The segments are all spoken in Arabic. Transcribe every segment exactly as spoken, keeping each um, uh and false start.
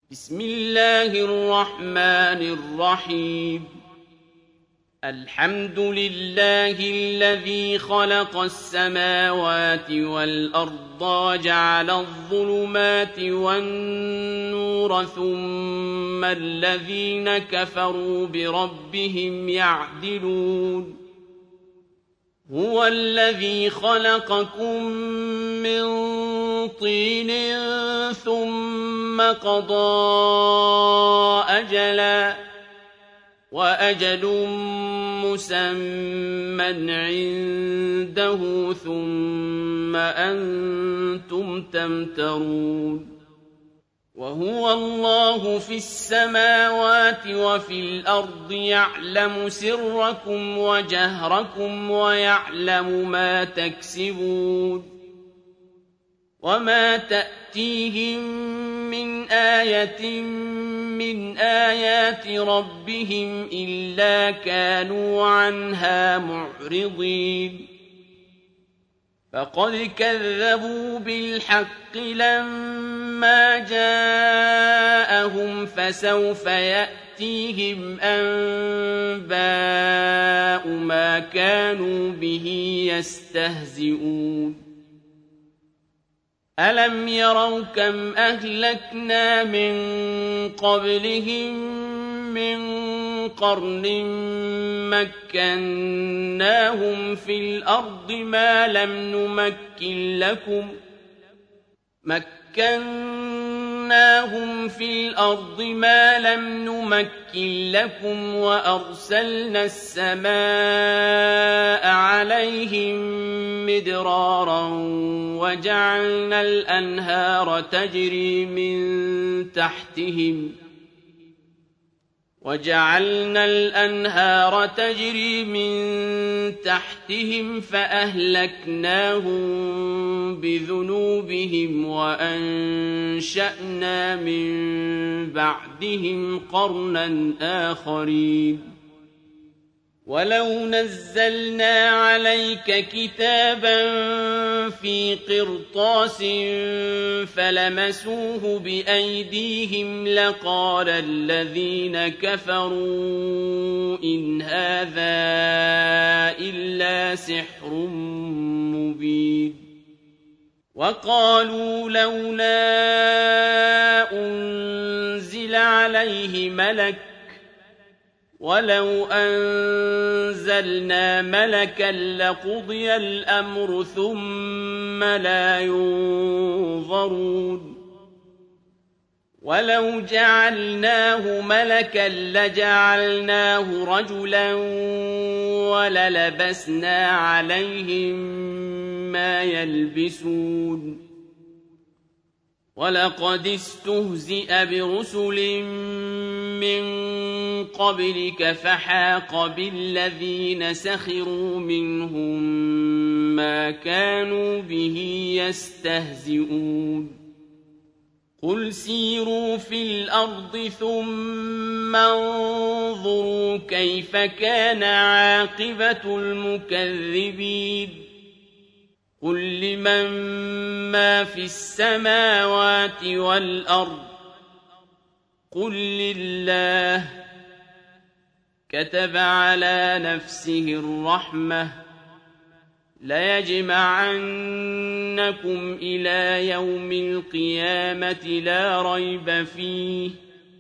بسم الله الرحمن الرحيم الحمد لله الذي خلق السماوات والأرض وجعل الظلمات والنور ثم الذين كفروا بربهم يعدلون هو الذي خلقكم من طين ثم قضى أجلا وأجل مسمى عنده ثم أنتم تمترون وهو الله في السماوات وفي الأرض يعلم سركم وجهركم ويعلم ما تكسبون وما تأتيهم من آية من آيات ربهم إلا كانوا عنها معرضين فقد كذبوا بالحق لما جاءهم فسوف يأتيهم أنباء ما كانوا به يستهزئون ألم يروا كم أهلكنا من قبلهم من قرن مكناهم في الأرض ما لم نمكن لكم مكناهم في الأرض ما لم نمكن لكم وأرسلنا السماء عليهم مدرارا وجعلنا الأنهار تجري من تحتهم وجعلنا الأنهار تجري من تحتهم فأهلكناهم بذنوبهم وأنشأنا من بعدهم قرنا آخرين ولو نزلنا عليك كتابا في قرطاس فلمسوه بأيديهم لقال الذين كفروا إن هذا إلا سحر مبين وقالوا لولا أنزل عليه ملك ولو أنزلنا ملكا لقضي الأمر ثم لا ينظرون ولو جعلناه ملكا لجعلناه رجلا وللبسنا عليهم ما يلبسون ولقد استهزئ برسل من قبلك فحاق بالذين سخروا منهم ما كانوا به يستهزئون قل سيروا في الأرض ثم انظروا كيف كان عاقبة المكذبين قل لمن ما في السماوات والأرض قل لله كتب على نفسه الرحمة ليجمعنكم إلى يوم القيامة لا ريب فيه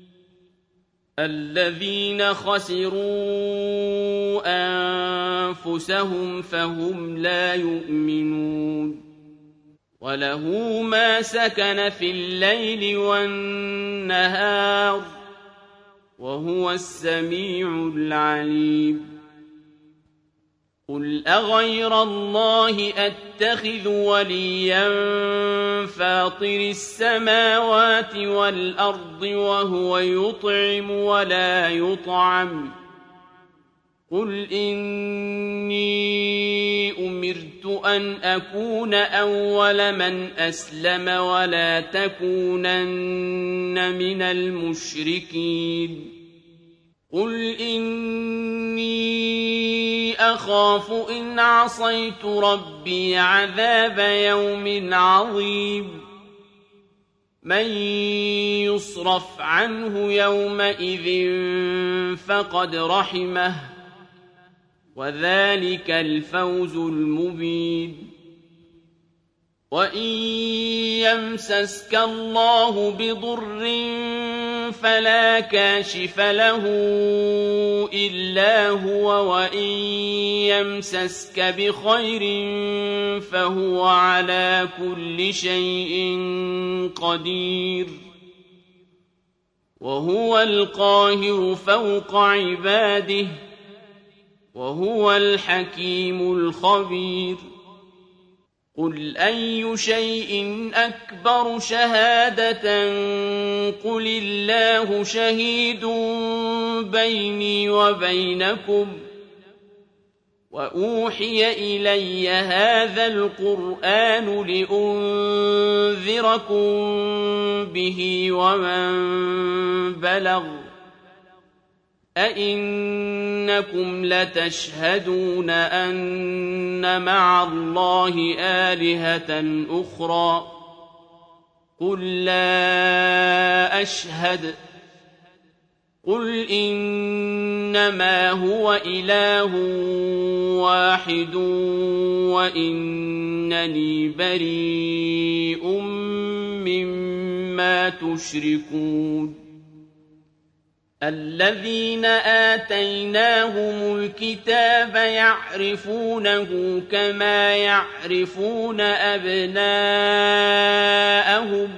الذين خسروا أنفسهم فهم لا يؤمنون وله ما سكن في الليل والنهار وهو السميع العليم قل أغير الله أتخذ وليا فاطر السماوات والأرض وهو يطعم ولا يطعم قل إني أمرت أن أكون أول من أسلم ولا تكونن من المشركين قل إني أخاف إن عصيت ربي عذاب يوم عظيم مَن يُصْرَفْ عَنْهُ يَوْمَئِذٍ فَقَدْ رَحِمَهُ ۚ وَذَٰلِكَ الْفَوْزُ الْمُبِينُ وَإِن يَمْسَسْكَ اللَّهُ بِضُرٍّ فَلَا كَاشِفَ لَهُ إِلَّا هُوَ وَإِن يَمْسَسْكَ بِخَيْرٍ فَهُوَ عَلَىٰ كُلِّ شَيْءٍ قَدِيرٌ وَهُوَ الْقَاهِرُ فَوْقَ عِبَادِهِ وَهُوَ الْحَكِيمُ الْخَبِيرُ قُلْ أَيُّ شَيْءٍ أَكْبَرُ شَهَادَةً قُلِ اللَّهُ شَهِيدٌ بَيْنِي وَبَيْنَكُمْ وَأُوحِيَ إِلَيَّ هَٰذَا الْقُرْآنُ لِأُنذِرَكُم بِهِ وَمَن بَلَغَ أَئِنَّكُمْ لَتَشْهَدُونَ أَنَّ مَعَ اللَّهِ آلِهَةً أُخْرَىٰ قُل لَّا أَشْهَدُ قُلْ إِنَّمَا هُوَ إِلَٰهٌ وَاحِدٌ وَإِنَّنِي بَرِيءٌ مِّمَّا تُشْرِكُونَ الَّذِينَ آتَيْنَاهُمُ الْكِتَابَ يَعْرِفُونَهُ كَمَا يَعْرِفُونَ أَبْنَاءَهُمُ ۘ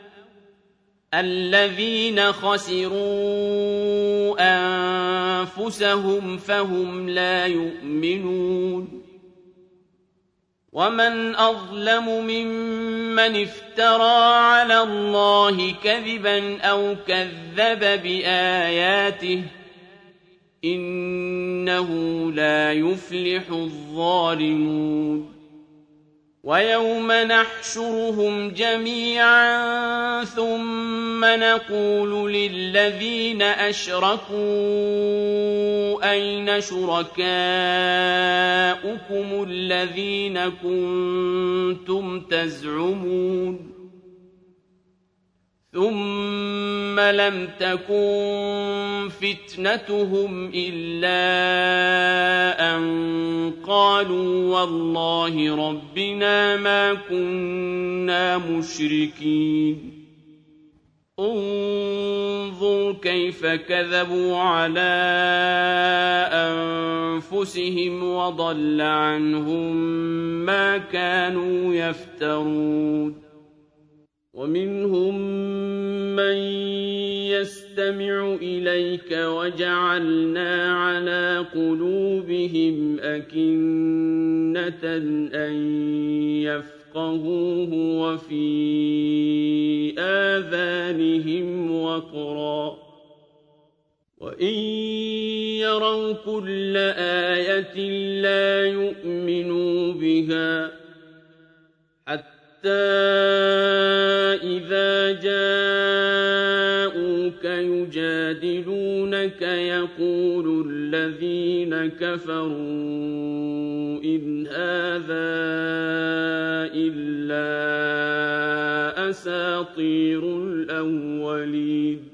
الَّذِينَ خَسِرُوا أَنفُسَهُمْ فَهُمْ لَا يُؤْمِنُونَ وَمَنْ أَظْلَمُ مِمَّنِ افْتَرَىٰ عَلَى اللَّهِ كَذِبًا أَوْ كَذَّبَ بِآيَاتِهِ ۚ إِنَّهُ لَا يُفْلِحُ الظَّالِمُونَ وَيَوْمَ نَحْشُرُهُمْ جَمِيعًا ثُمَّ نَقُولُ لِلَّذِينَ أَشْرَكُوا أَيْنَ شُرَكَاؤُكُمُ الَّذِينَ كُنتُمْ تَزْعُمُونَ ثُمَّ لَمْ تَكُن فِتْنَتُهُمْ إِلَّا أَن قَالُوا وَاللَّهِ رَبِّنَا مَا كُنَّا مُشْرِكِينَ انظُرْ كَيْفَ كَذَبُوا عَلَىٰ أَنفُسِهِمْ وَضَلَّ عَنْهُم مَّا كَانُوا يَفْتَرُونَ وَمِنْهُم مَّن يَسْتَمِعُ إِلَيْكَ وَجَعَلْنَا عَلَىٰ قُلُوبِهِمْ أَكِنَّةً أَن يَفْقَهُوهُ وَفِي آذَانِهِمْ وَقْرًا ۚ وَإِن يَرَوْا كُلَّ آيَةٍ لَّا يُؤْمِنُوا بِهَا ۚ حَتَّىٰ إِذَا جَاءُوكَ يُجَادِلُونَكَ يَقُولُ الَّذِينَ كَفَرُوا إِنْ هَٰذَا إِلَّا أَسَاطِيرُ الْأَوَّلِينَ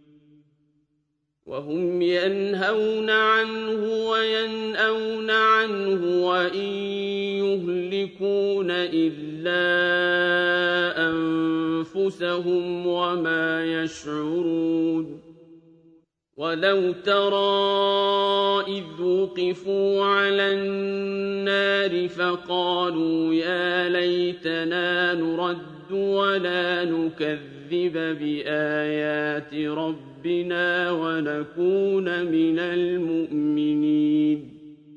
وَهُمْ يَنْهَوْنَ عَنْهُ وَيَنْأَوْنَ عَنْهُ وَإِن يُهْلِكُونَ إِلَّا أَنفُسَهُمْ وَمَا يَشْعُرُونَ وَلَوْ تَرَىٰ إِذْ وُقِفُوا عَلَى النَّارِ فَقَالُوا يَا لَيْتَنَا نُرَدُّ وَلَا نُكَذِّبَ بِآيَاتِ رَبِّنَا وَنَكُونَ مِنَ الْمُؤْمِنِينَ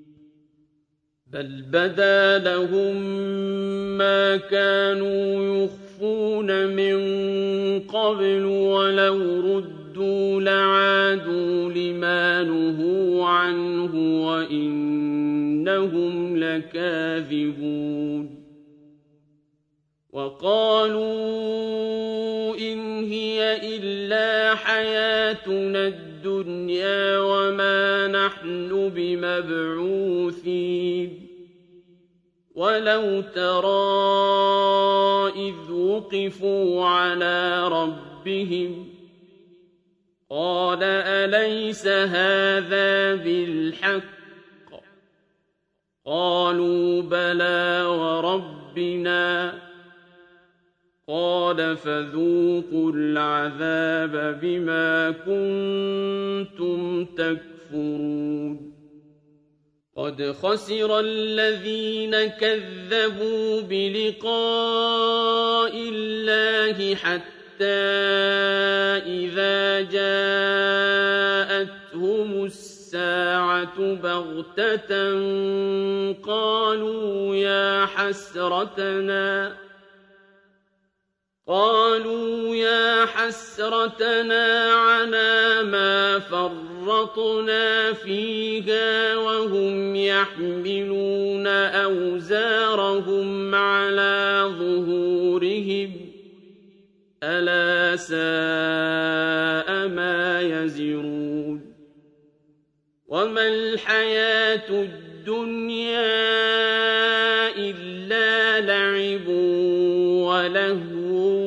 بَلْ بَدَا لَهُم مَّا كَانُوا يُخْفُونَ مِن قَبْلُ وَلَوْ رُدُّوا لَعَادُوا لِمَا نُهُوا عَنْهُ وَإِنَّهُمْ لَكَاذِبُونَ وَقَالُوا إِنْ هِيَ إِلَّا حَيَاتُنَا الدُّنْيَا وَمَا نَحْنُ بِمَبْعُوثِينَ ولو ترى إذ وقفوا على ربهم قال أليس هذا بالحق قالوا بلى وربنا قال فذوقوا العذاب بما كنتم تكفرون قد خسر الذين كذبوا بلقاء الله حتى إذا جاءتهم الساعة بغتة قالوا يا حسرتنا قالوا يا حسرتنا على ما فرطنا فيها وهم يحملون أوزارهم على ظهورهم ألا ساء ما يزرون وما الحياة الدنيا إلا لعب ولهو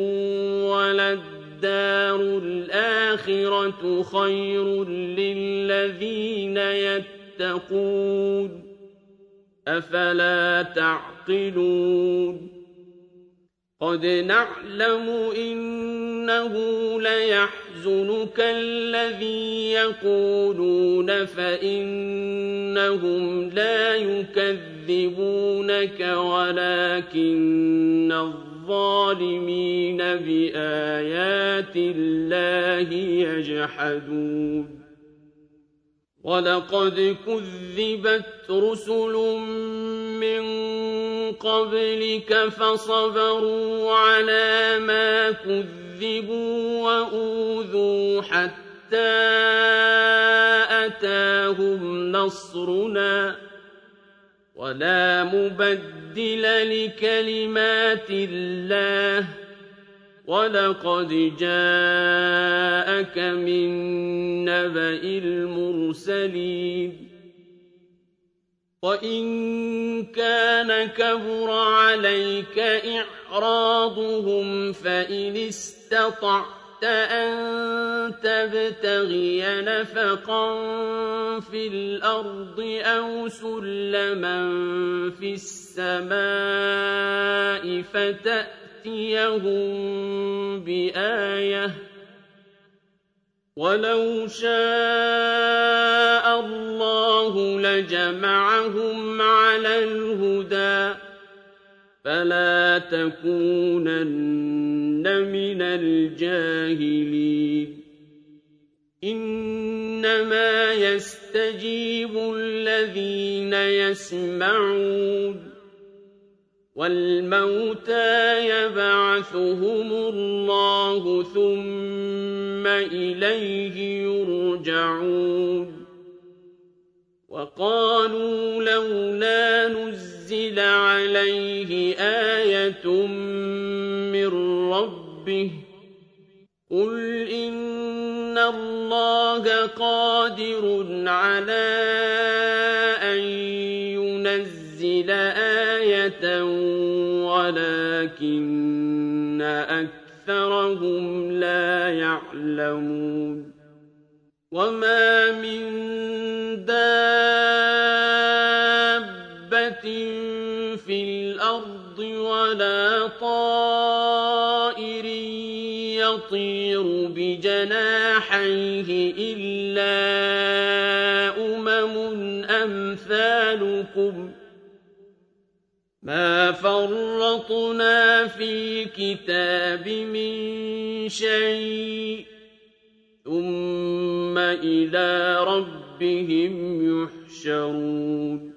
وللدار الآخرة خير للذين يتقون أفلا تعقلون قد نعلم إنه ليحزنك الذي يقولون فإنهم لا يكذبونك ولكن الظالمين بآيات الله يجحدون ولقد كذبت رسل من قبلك فصبروا على ما كذبوا وأوذوا حتى أتاهم نصرنا ولا مبدل لكلمات الله ولقد جاءك من نبأ المرسلين وإن كان كبر عليك إعراضهم فإن استطعت أن تبتغي نفقا في الأرض أو سلما في السماء فتأتيهم بآية ولو شاء الله لجمعهم على الهدى فلا تكونن من الجاهلين إنما يستجيب الذين يسمعون والموتى يبعثهم الله ثم إليه يرجعون وقالوا لولا نزل عليه آية من ربه قل إن الله قادر على أن ينزل آية ولكن أكثرهم لا يعلمون وما من دابة في الأرض ولا طائر يطير بجناحيه إلا أمم أمثالكم ما فرطنا في كتاب من شيء ثم إلى ربهم يحشرون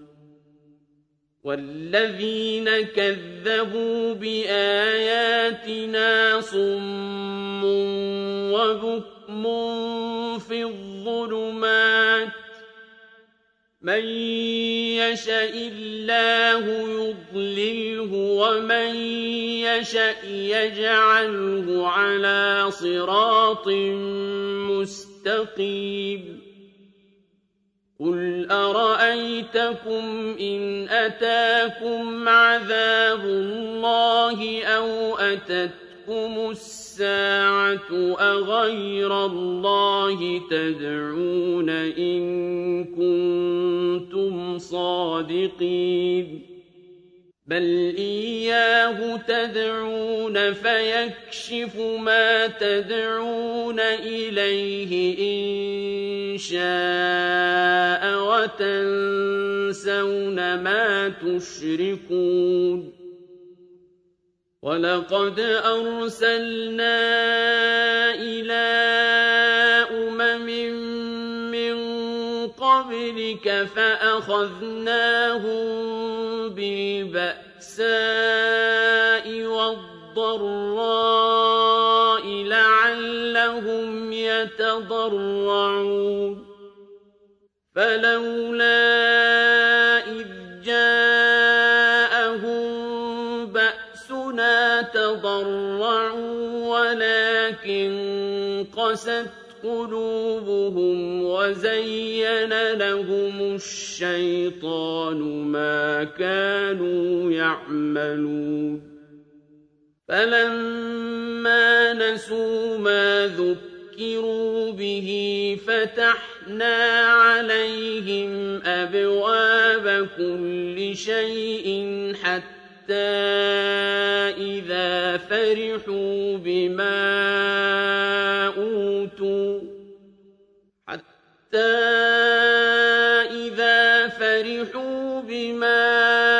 والذين كذبوا بآياتنا صم وبكم في الظلمات من يشاء الله يضلله ومن يشاء يجعله على صراط مستقيم قُلْ أَرَأَيْتَكُمْ إِنْ أَتَاكُمْ عَذَابُ اللَّهِ أَوْ أَتَتْكُمُ السَّاعَةُ أَغَيْرَ اللَّهِ تَدْعُونَ إِن كُنتُمْ صَادِقِينَ بَلْ إِيَّاهُ تَدْعُونَ فَيَكْشِفُ مَا تَدْعُونَ إِلَيْهِ إِن شَاءَ وَتَنسَوْنَ مَا تُشْرِكُونَ وَلَقَدْ أَرْسَلْنَا إِلَىٰ أُمَمٍ مِّن قَبْلِكَ فَأَخَذْنَاهُم بِالْبَأْسَاءِ وَالضَّرَّاءِ لَعَلَّهُمْ يَتَضَرَّعُونَ فَلَوْلَا إِذْ جَاءَهُم بَأْسُنَا تَضَرَّعُوا وَلَٰكِن قَسَتْ قُلُوبُهُمْ وَزَيَّنَ لَهُمُ الشَّيْطَانُ مَا كَانُوا يَعْمَلُونَ فَلَمَّا نَسُوا مَا ذُكِّرُوا بِهِ فَتَحْنَا عَلَيْهِمْ أَبْوَابَ كُلِّ شَيْءٍ حَتَّىٰ إِذَا فَرِحُوا بِمَا أُوتُوا حَتَّىٰ إِذَا فَرِحُوا بِمَا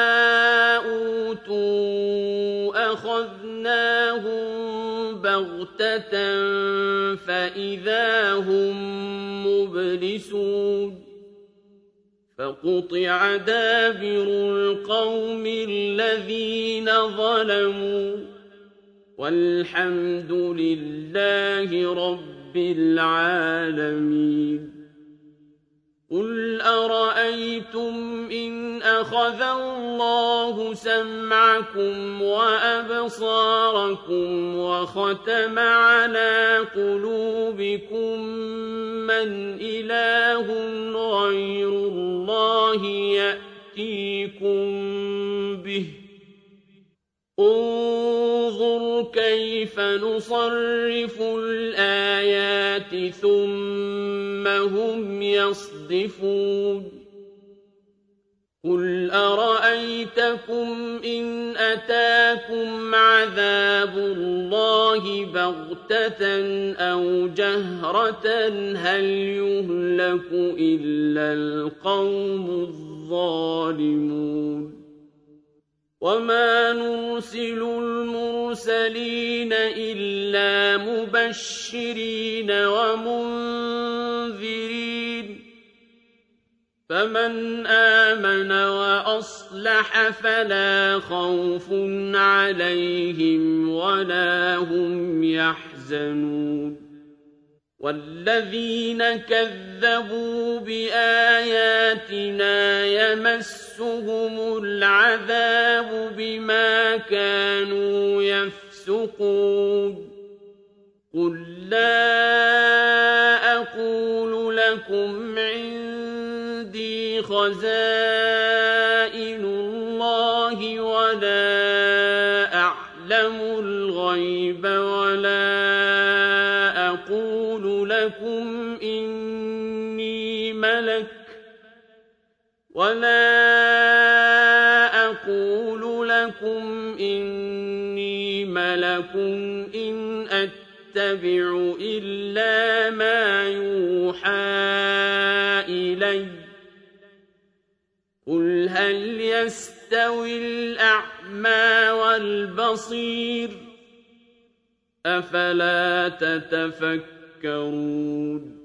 أُوتُوا أَخَذْنَاهُم بَغْتَةً فَإِذَا هُم مُّبْلِسُونَ فَقُطِعَ دَابِرُ الْقَوْمِ الَّذِينَ ظَلَمُوا وَالْحَمْدُ لِلَّهِ رَبِّ الْعَالَمِينَ قُلْ أَرَأَيْتُمْ إِنْ أَخَذَ اللَّهُ سَمْعَكُمْ وَأَبْصَارَكُمْ وَخَتَمَ عَلَىٰ قُلُوبِكُم مَّنْ إِلَٰهٌ غَيْرُ اللَّهِ يَأْتِيكُم بِهِ ۗ انظُرْ كَيْفَ نُصَرِّفُ الْآيَاتِ ثُمَّ هُمْ يَصْدِفُونَ قُلْ أَرَأَيْتَكُمْ إِنْ أَتَاكُمْ عَذَابُ اللَّهِ بَغْتَةً أَوْ جَهْرَةً هَلْ يُهْلَكُ إِلَّا الْقَوْمُ الظَّالِمُونَ وَمَا نُرْسِلُ الْمُرْسَلِينَ إِلَّا مُبَشِّرِينَ وَمُنذِرِينَ فَمَنْ آمَنَ وَأَصْلَحَ فَلَا خَوْفٌ عَلَيْهِمْ وَلَا هُمْ يَحْزَنُونَ وَالَّذِينَ كَذَّبُوا بِآيَاتِنَا يَمَسُّهُمُ الْعَذَابُ بِمَا كَانُوا يَفْسُقُونَ قُل لَّا أَقُولُ لَكُمْ عِندِي خَزَائِنُ اللَّهِ وَلَا أَعْلَمُ الْغَيْبَ وَلَا أَقُولُ لَكُمْ إِنِّي مَلَكٌ وَلَا أَقُولُ لَكُمْ إِنِّي مَلَكٌ إِنْ أَتَّبِعُ إِلَّا مَا يُوحَىٰ إِلَيَّ قُلْ هَلْ يَسْتَوِي الْأَعْمَىٰ وَالْبَصِيرُ أَفَلَا تَتَفَكَّرُونَ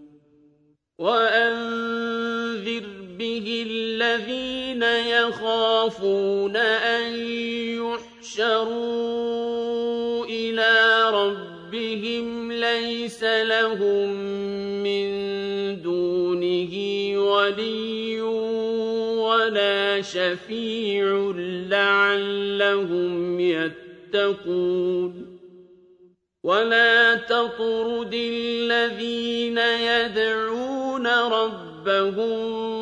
وَأَنذِرْ بِهِ الَّذِينَ يَخَافُونَ أَن يُحْشَرُوا إِلَىٰ رَبِّهِمْ لَيْسَ لَهُم مِّن دُونِهِ وَلِيٌّ وَلَا شَفِيعٌ لَّعَلَّهُمْ يَتَّقُونَ وَلَا تَطْرُدِ الَّذِينَ يَدْعُونَ رَبَّهُمْ ربهم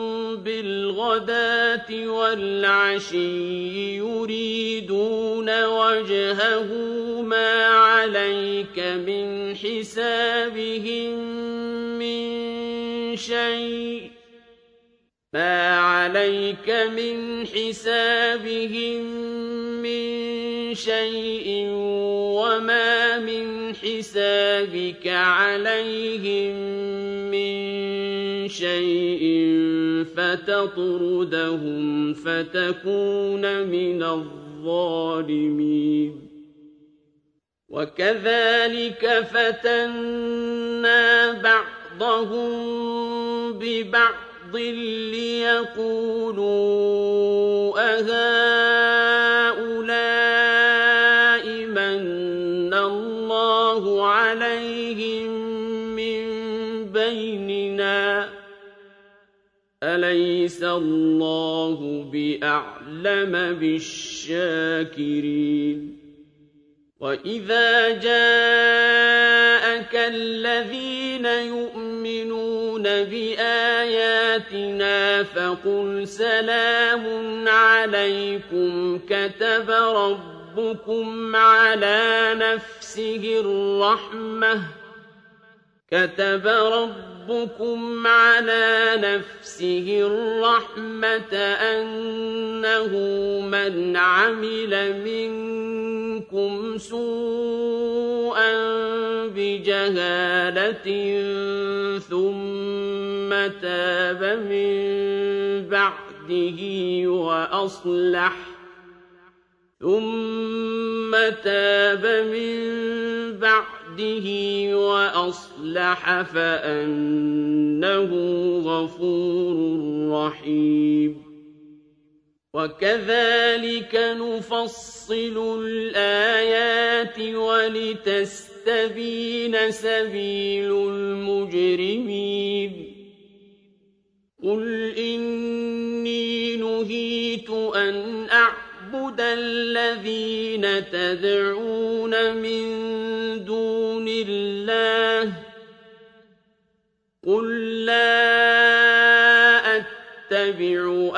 بالغداة والعشي يريدون وجهه ما عليك من حسابهم من شيء ما عليك من حسابهم من شيء وما من حسابك عليهم من شيء فتطردهم فتكون من الظالمين وكذلك فتنا بعضهم ببعض ليقولوا أهؤلاء من الله عليهم من بيننا أليس الله بأعلم بالشاكرين وإذا جاءك الذين يؤمنون بآياتنا فقل سلام عليكم كتب ربكم على نفسه الرحمة كتب ربكم على نفسه الرحمة أنه من عمل منكم سوءا بجهالة ثم تاب من بعده وأصلح ثم تاب من بعده وأصلح فأنه غفور رحيم وكذلك نفصل الآيات ولتستبين سبيل المجرمين قل إني نهيت أن أعبد الذين تدعون من دون الله قل لا أتبع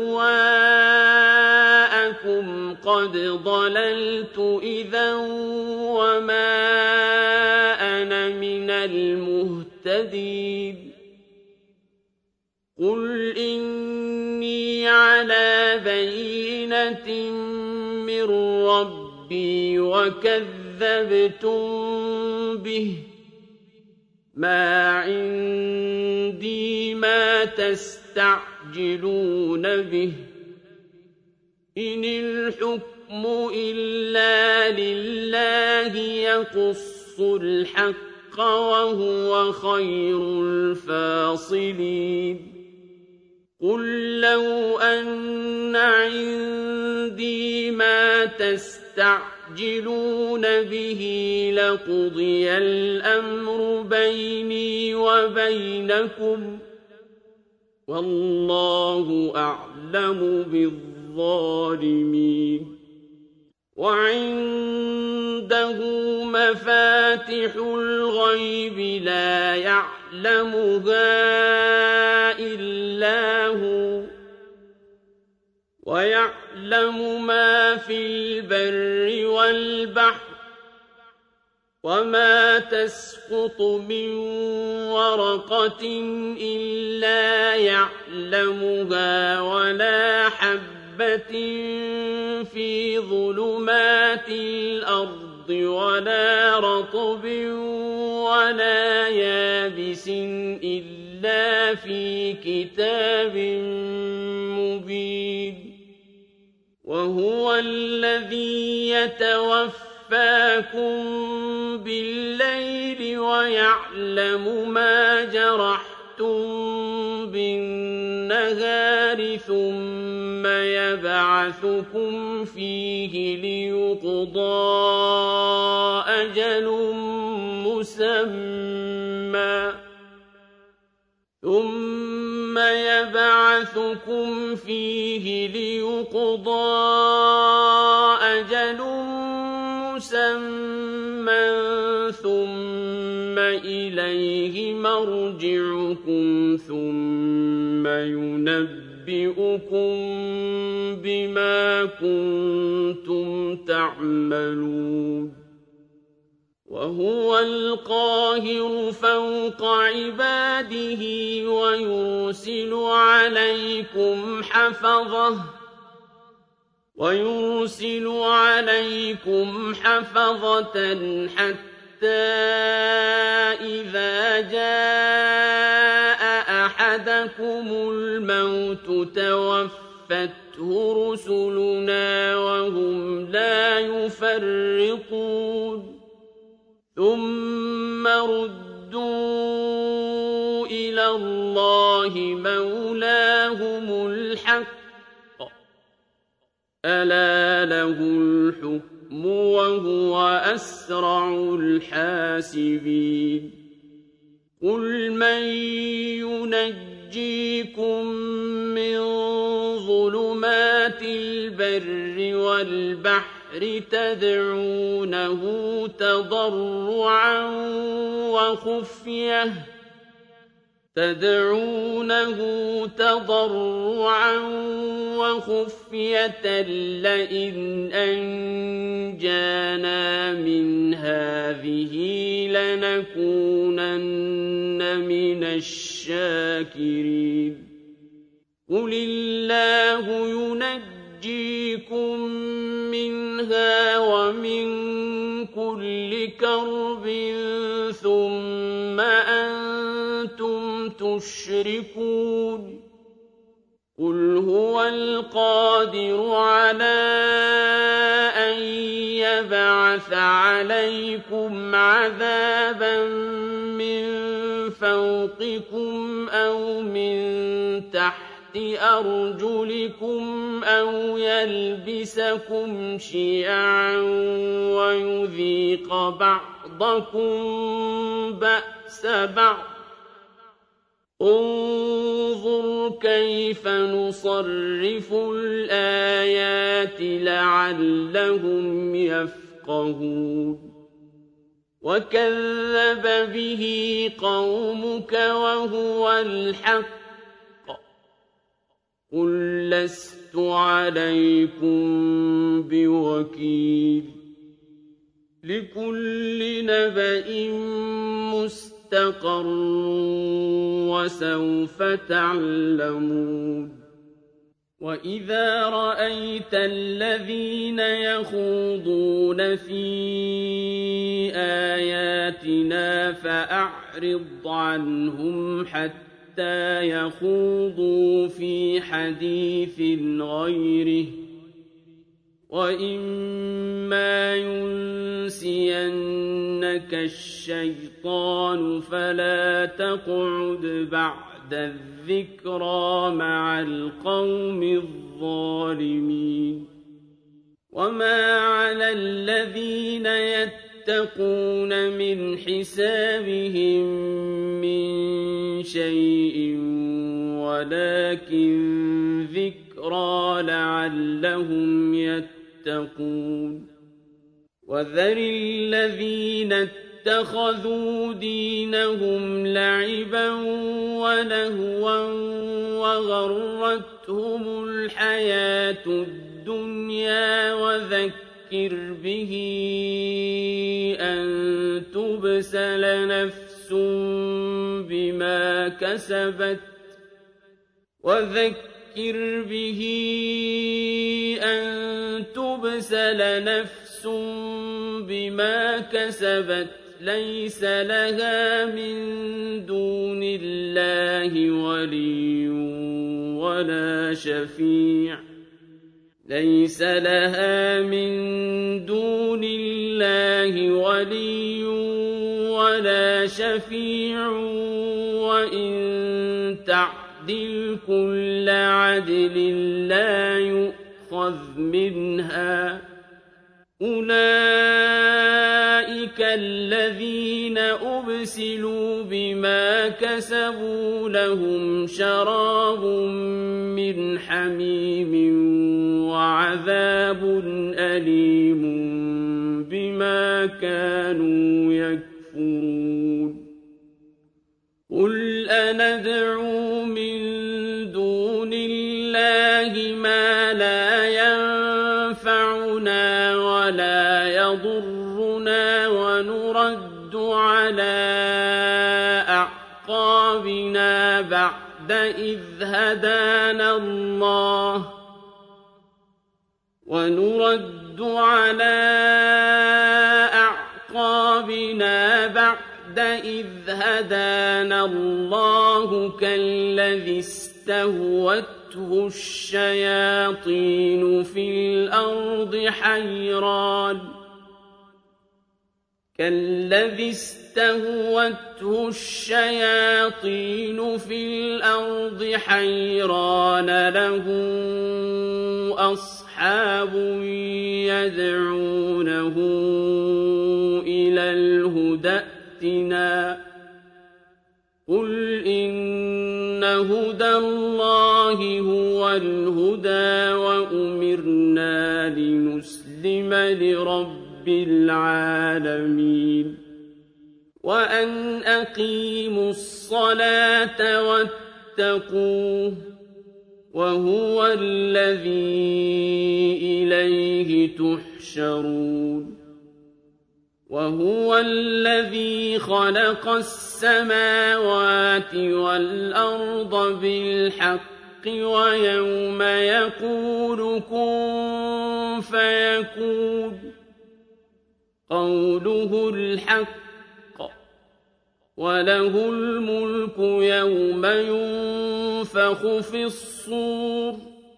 أهواءكم قد ضللت إذا وما أنا من المهتدين قل إني على بينة من ربي وكذبتم به ما عندي ما تستعجلون به إن الحكم إلا لله يقص الحق وهو خير الفاصلين قل لو أن عندي ما تستعجلون به لقضي الأمر بيني وبينكم والله أعلم بالظالمين وعنده مفاتح الغيب لا يعلمها إلا هو ويعلم ما في البر والبحر وما تسقط من ورقة إلا يعلمها ولا حبة في ظلمات الأرض ولا رطب ولا يابس إلا في كتاب مبين وهو الذي يتوفاكم بالليل ويعلم ما جرحتم بالنهار ثم يبعثكم فيه ليقضى أجل مسمى ثم يبعثكم فيه ليقضى أجل مسمى ثم إليه مرجعكم ثم ينبئكم بما كنتم تعملون وهو القاهر فوق عباده ويرسل عليكم حفظه ويرسل عليكم حفظة حتى إذا جاء أحدكم الموت توفته رسلنا وهم لا يفرطون ثم ردوا إلى الله مولاهم الحق ألا له الحكم وهو أسرع الحاسبين قل من ينجيكم من ظلمات البر والبحر تدعونه تضرعا وخفية تدعونه تضرعا وخفية لئن أنجانا من هذه لنكونن من الشاكرين قل الله ينجيكم منها ومن كل كرب ثم أنتم تشركون قل هو القادر على أن يبعث عليكم عذابا من فوقكم أو من تحت أرجلكم أو يلبسكم شيعا ويذيق بعضكم بأس بعض انظر كيف نصرف الآيات لعلهم يفقهون وكذب به قومك وهو الحق قل لست عليكم بوكيل لكل نبأ مستقر وسوف تعلمون وإذا رأيت الذين يخوضون في آياتنا فأعرض عنهم حتى يخوضوا في حديث غيره وإما ينسينك الشيطان فلا تقعد بعد الذكرى مع القوم الظالمين وما على الذين يتقون من حسابهم من شيء ولكن ذكرى لعلهم يتقون وذر الذين اتخذوا دينهم لعبا ولهوا وغرتهم الحياة الدنيا وذكر به أن تبسل نفس بما كسبت وذكر به أن تبسل نفس بما كسبت ليس لها من دون الله ولي ولا شفيع ليس لها من دون الله ولي ولا شفيع وإن تعدل كل عدل لا يؤخذ منها أولئك الذين أبسلوا بما كسبوا لهم شراب من حميم وعذاب أليم بما كانوا يكفرون قُلْ أَنَدْعُو مِن دُونِ اللَّهِ مَا لَا يَنفَعُنَا وَلَا يَضُرُّنَا وَنُرَدُّ عَلَىٰ أَعْقَابِنَا بَعْدَ إِذْ هَدَانَا اللَّهُ وَنُرَدُّ عَلَىٰ أَعْقَابِنَا بَعْدَ إِذْ هَدَانَا اللَّهُ كَالَّذِي اسْتَهْوَتْهُ الشَّيَاطِينُ فِي الْأَرْضِ حَيْرَانٍ كَالَّذِي اسْتَهْوَتْهُ الشَّيَاطِينُ فِي الْأَرْضِ حَيْرَانَ لَهُ أَصْحَابٌ يَدْعُونَهُ إِلَى الْهُدى ائْتِنَا قُلْ إِنَّ هُدَى اللَّهِ هُوَ الْهُدَىٰ وَأُمِرْنَا لِنُسْلِمَ لِرَبِّ الْعَالَمِينَ وَأَنْ أَقِيمُوا الصَّلَاةَ وَاتَّقُوهُ وَهُوَ الَّذِي إِلَيْهِ تُحْشَرُونَ وَهُوَ الَّذِي خَلَقَ السَّمَاوَاتِ وَالْأَرْضَ بِالْحَقِّ وَيَوْمَ يَقُولُ كُن فَيَكُونُ قَوْلُهُ الْحَقُّ وَلَهُ الْمُلْكُ يَوْمَ يُنفَخُ فِي الصُّورِ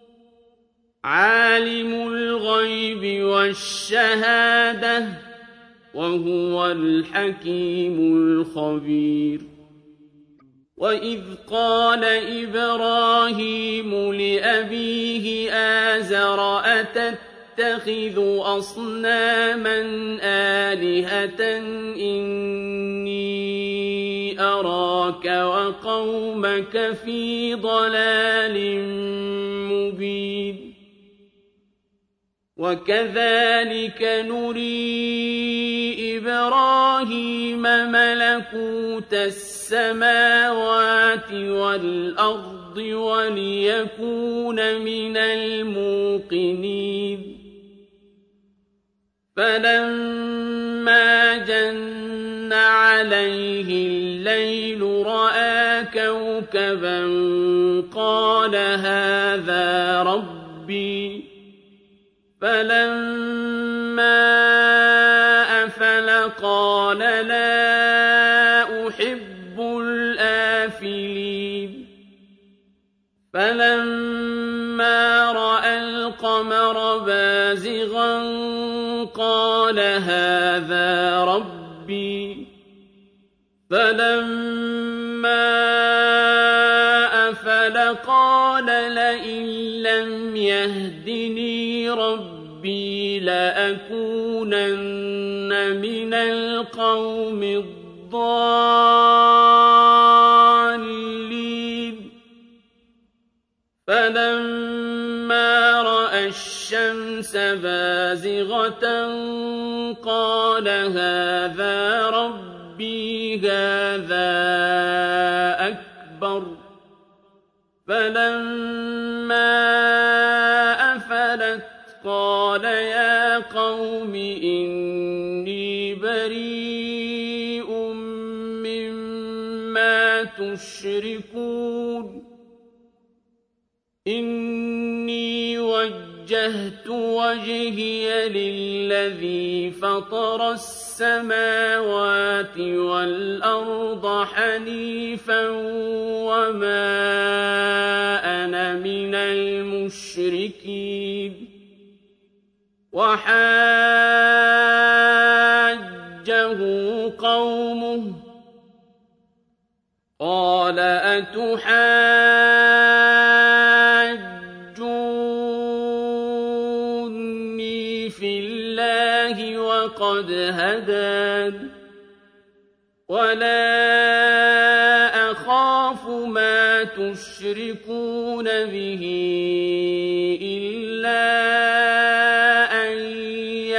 عَالِمُ الْغَيْبِ وَالشَّهَادَةِ وَهُوَ الْحَكِيمُ الْخَبِيرُ وَإِذْ قَالَ إِبْرَاهِيمُ لِأَبِيهِ آزَرَ أَتَتَّخِذُ أَصْنَامًا آلِهَةً إِنِّي أَرَاكَ وَقَوْمَكَ فِي ضَلَالٍ مُّبِينٍ وَكَذَٰلِكَ نُرِي إِبْرَاهِيمَ مَلَكُوتَ السَّمَاوَاتِ وَالْأَرْضِ وَلِيَكُونَ مِنَ الْمُوقِنِينَ فَلَمَّا جَنَّ عَلَيْهِ اللَّيْلُ رَأَىٰ كَوْكَبًا قَالَ هَٰذَا رَبِّي فَلَمَّا أَفَلَ قَالَ لَا أُحِبُّ الْآفِلِينَ فَلَمَّا رَأَى الْقَمَرَ بَازِغًا قَالَ هَٰذَا رَبِّي فَلَمَّا أَفَلَ قَالَ لَئِن لَّمْ يَهْدِنِي رَبِّي لَأَكُونَنَّ مِنَ الْقَوْمِ الضَّالِّينَ فَلَمَّا رَأَى الشَّمْسَ بَازِغَةً قَالَ هَٰذَا رَبِّي هَٰذَا أَكْبَرُ فَلَمَّا أَفَلَتْ قَالَ يَا قَوْمِ إِنِّي بَرِيءٌ مِّمَّا تُشْرِكُونَ إِنِّي وَجَّهْتُ وَجْهِيَ لِلَّذِي فَطَرَ السَّمَاوَاتِ وَالْأَرْضَ حَنِيفًا وَمَا أَنَا مِنَ الْمُشْرِكِينَ وَحَاجَّهُ قَوْمُهُ قَالَ أَتُحَاجُّونِّي فِي اللَّهِ وَقَدْ هَدَانِ وَلَا أَخَافُ مَا تُشْرِكُونَ بِهِ إِلَّا أَن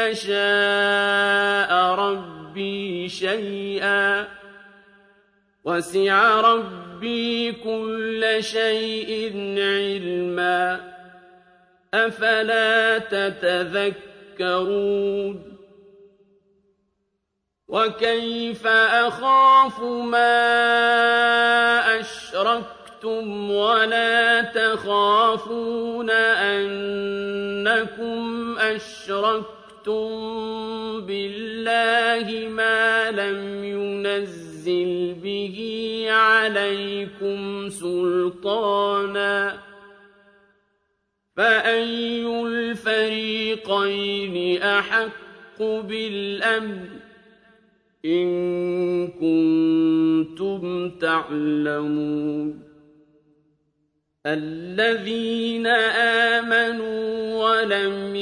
يَشَاءَ رَبِّي شَيْئًا وسع ربي كل شيء علما أفلا تتذكرون وكيف أخاف ما أشركتم ولا تخافون أنكم أشركتم بالله ما لم ينزل به عليكم سلطانا فأي الفريقين أحق بالأمن إن كنتم تعلمون الذين آمنوا ولم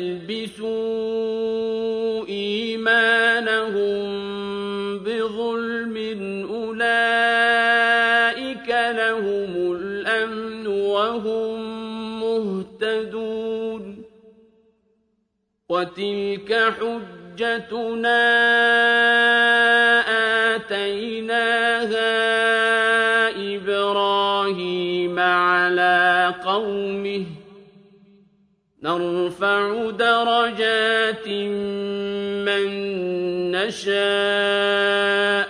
يلبسوا إيمانهم بظلم أولئك لهم الأمن وهم مهتدون وتلك حجتنا آتيناها إبراهيم على قومه نرفع درجات من نشاء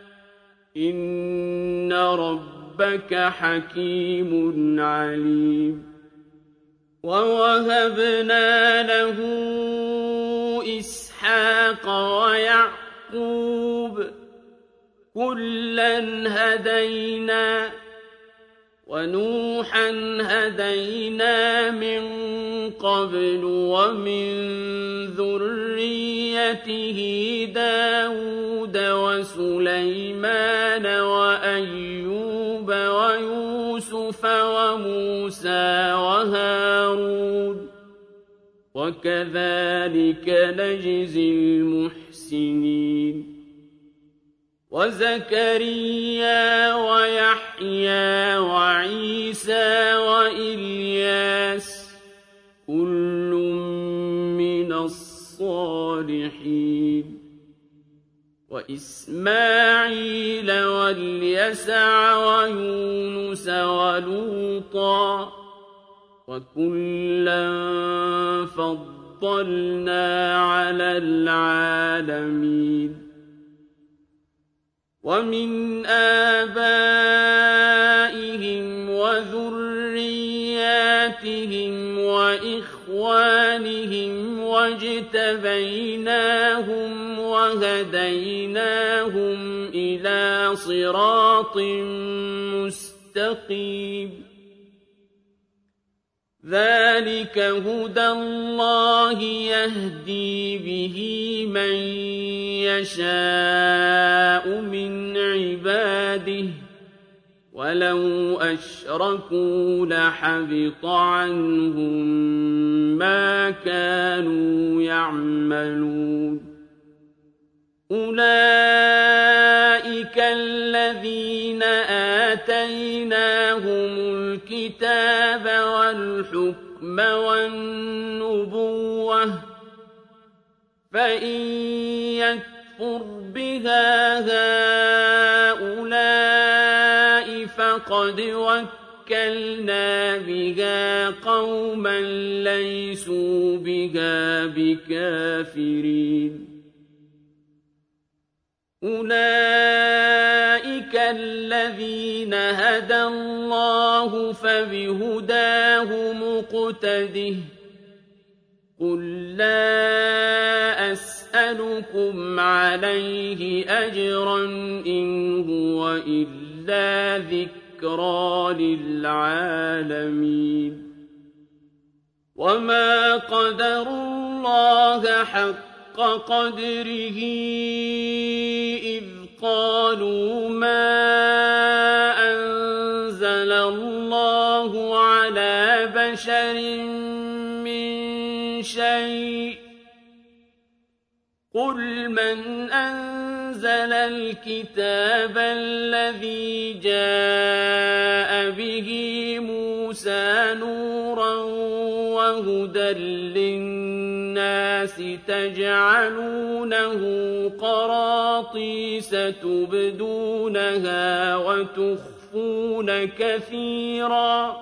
إن ربك حكيم عليم ووهبنا له إسحاق ويعقوب كلا هدينا ونوحا هدينا من قبل ومن ذريته داود وسليمان وأيوب ويوسف وموسى وهارون وكذلك نجزي المحسنين وزكريا ويحيى وعيسى وإلياس كل من الصالحين وإسماعيل واليسع ويونس ولوطا وكلا فضلنا على العالمين ومن آبائهم وذرياتهم وإخوانهم واجتبيناهم وهديناهم إلى صراط مستقيم ذلك هدى الله يهدي به من يشاء من عباده ولو أشركوا لحبط عنهم ما كانوا يعملون أولئك الذين آتيناهم الكتاب والحكم والنبوة فإن يكفر بها هؤلاء فقد وكلنا بها قوما ليسوا بها بكافرين أولئك الذين هدى الله فبهداه مقتده قل لا أسألكم عليه أجرا إن هو إلا ذكرى للعالمين وما قدروا الله حق قدره إذ قالوا ما أنزل الله على بشر من شيء قل من أنزل الكتاب الذي جاء به موسى نورا وهدى للناس النَّاسِ تَجْعَلُونَهُ قَرَاطِيسَ تُبْدُونَهَا وَتُخْفُونَ كَثِيرًا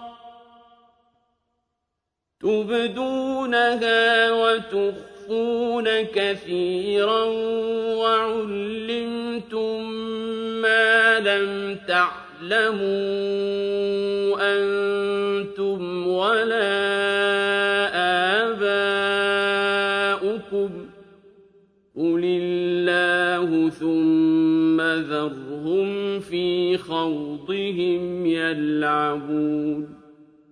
تُبْدُونَهَا وَتُخْفُونَ كَثِيرًا وَعُلِّمْتُم مَّا لَمْ تَعْلَمُوا أَنتُمْ وَلَا آبَاؤُكُمْ قُلِ اللَّهُ ثُمَّ ذَرْهُمْ فِي خَوْضِهِمْ يَلْعَبُونَ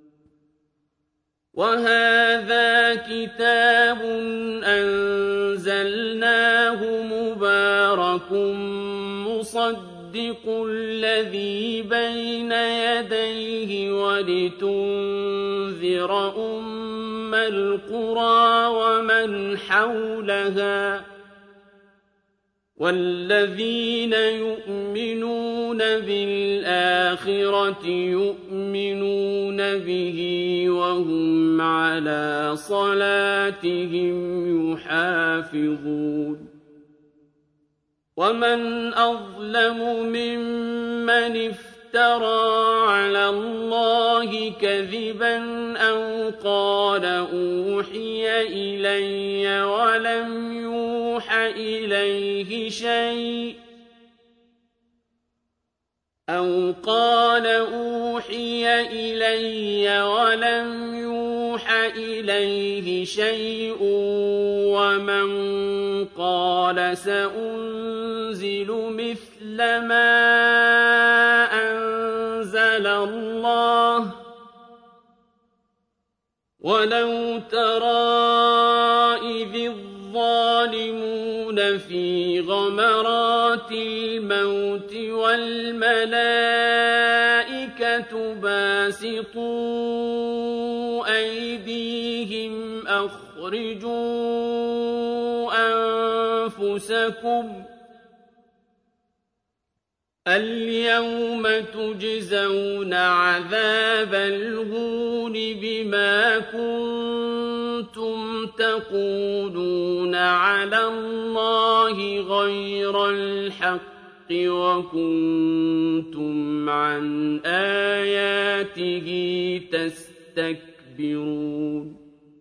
وَهَٰذَا كِتَابٌ أَنزَلْنَاهُ مُبَارَكٌ مُّصَدِّقُ الَّذِي بَيْنَ يَدَيْهِ وَلِتُنذِرَ أُمَّ الْقُرَىٰ وَمَنْ حَوْلَهَا وَالَّذِينَ يُؤْمِنُونَ بِالْآخِرَةِ يُؤْمِنُونَ بِهِ وَهُمْ عَلَىٰ صَلَاتِهِمْ يُحَافِظُونَ وَمَنْ أَظْلَمُ مِمَّنِ افْتَرَىٰ عَلَى اللَّهِ كَذِبًا أَوْ قَالَ أُوحِيَ إِلَيَّ وَلَمْ يُوحَ إِلَيْهِ شَيْءٌ أَوْ قَالَ أُوحِيَ إِلَيَّ وَلَمْ يُوحَ إِلَيْهِ شَيْءٌ وَمَنْ قَالَ سَأُنزِلُ مِثْلَ مَا أَنزَلَ اللَّهُ ۗ وَلَوْ تَرَىٰ إِذِ الظَّالِمُونَ فِي غَمَرَاتِ الْمَوْتِ وَالْمَلَائِكَةُ بَاسِطُو أَيْدِيهِمْ أَخْرِجُوا أَنفُسَكُمُ الْيَوْمَ تُجْزَوْنَ عَذَابَ الْهُونِ بِمَا كُنتُمْ تَقُولُونَ عَلَى اللَّهِ غَيْرَ الْحَقِّ وَكُنتُمْ عَنْ آيَاتِهِ تَسْتَكْبِرُونَ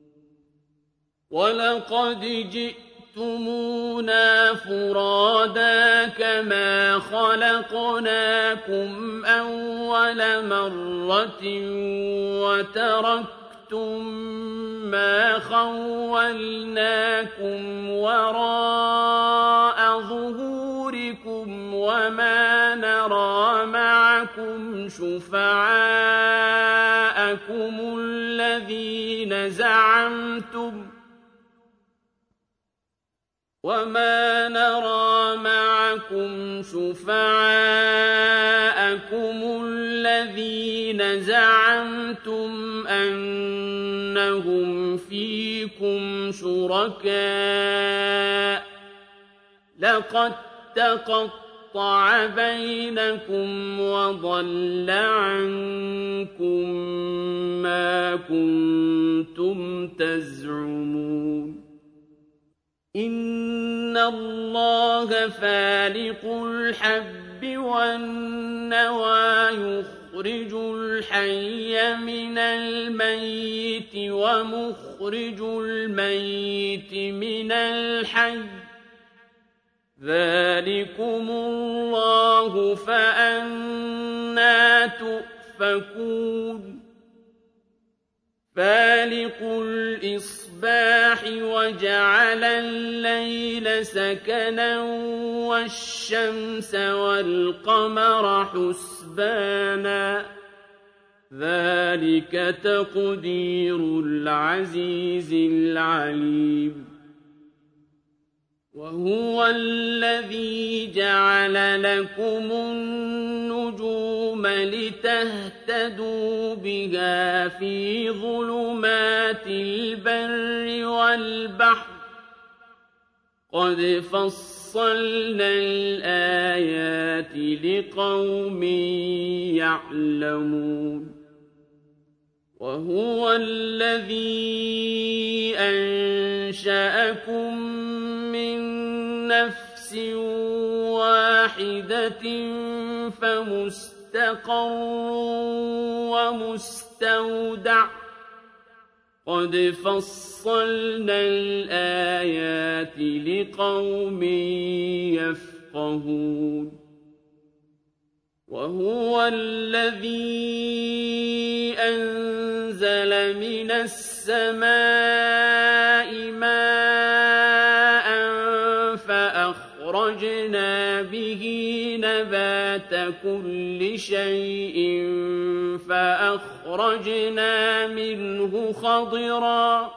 وَلَقَدْ جِئْتُمُونَا فُرَادَىٰ كَمَا خَلَقْنَاكُمْ أَوَّلَ مَرَّةٍ وَتَرَكْتُم مَّا خَوَّلْنَاكُمْ وَرَاءَ ظُهُورِكُمْ وَمَا نَرَىٰ مَعَكُمْ شُفَعَاءَكُمُ الَّذِينَ زَعَمْتُمْ وَمَا نَرَىٰ مَعَكُمْ شُفَعَاءَكُمُ الَّذِينَ زَعَمْتُمْ أَنَّهُمْ فِيكُمْ شُرَكَاءُ ۚ لَقَد تَّقَطَّعَ بَيْنَكُمْ وَضَلَّ عَنكُم مَّا كُنتُمْ تَزْعُمُونَ إِنَّ اللَّهَ فَالِقُ الْحَبِّ وَالنَّوَىٰ يُخْرِجُ الْحَيَّ مِنَ الْمَيِّتِ وَمُخْرِجُ الْمَيِّتِ مِنَ الْحَيِّ ۚ ذَٰلِكُمُ اللَّهُ فَأَنَّىٰ تُؤْفَكُونَ فَالِقُ الْإِصْبَاحِ وَجَعَلَ اللَّيْلَ سَكَنًا وَالشَّمْسَ وَالْقَمَرَ حُسْبَانًا ۚ ذَٰلِكَ تَقْدِيرُ الْعَزِيزِ الْعَلِيمِ وَهُوَ الَّذِي جَعَلَ لَكُمُ النُّجُومَ لِتَهْتَدُوا بِهَا فِي ظُلُمَاتِ الْبَرِّ وَالْبَحْرِ ۗ قَدْ فَصَّلْنَا الْآيَاتِ لِقَوْمٍ يَعْلَمُونَ وَهُوَ الَّذِي أَنشَأَ أَنشَأَكُم مِّن نَّفْسٍ وَاحِدَةٍ فَمُسْتَقَرٌّ وَمُسْتَوْدَعٌ ۗ قَدْ فَصَّلْنَا الْآيَاتِ لِقَوْمٍ يَفْقَهُونَ وَهُوَ الَّذِي أَنزَلَ مِنَ السَّمَاءِ مَاءً فَأَخْرَجْنَا بِهِ نَبَاتَ كُلِّ شَيْءٍ فَأَخْرَجْنَا مِنْهُ خَضِرًا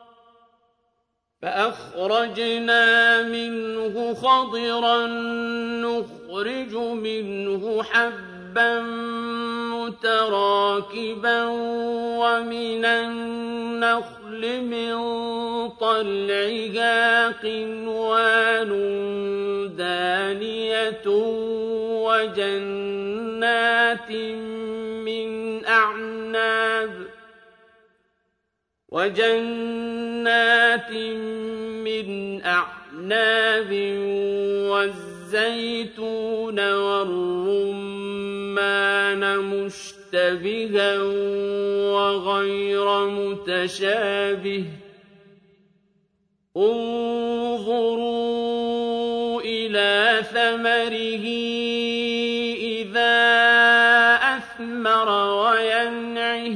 فأخرجنا منه خضرا نخرج منه حبا متراكبا ومن النخل من طلعها قنوان دانية وجنات من أعناب وجنات من أعناب والزيتون والرمان مشتبها وغير متشابه انظروا إلى ثمره إذا أثمر وينعه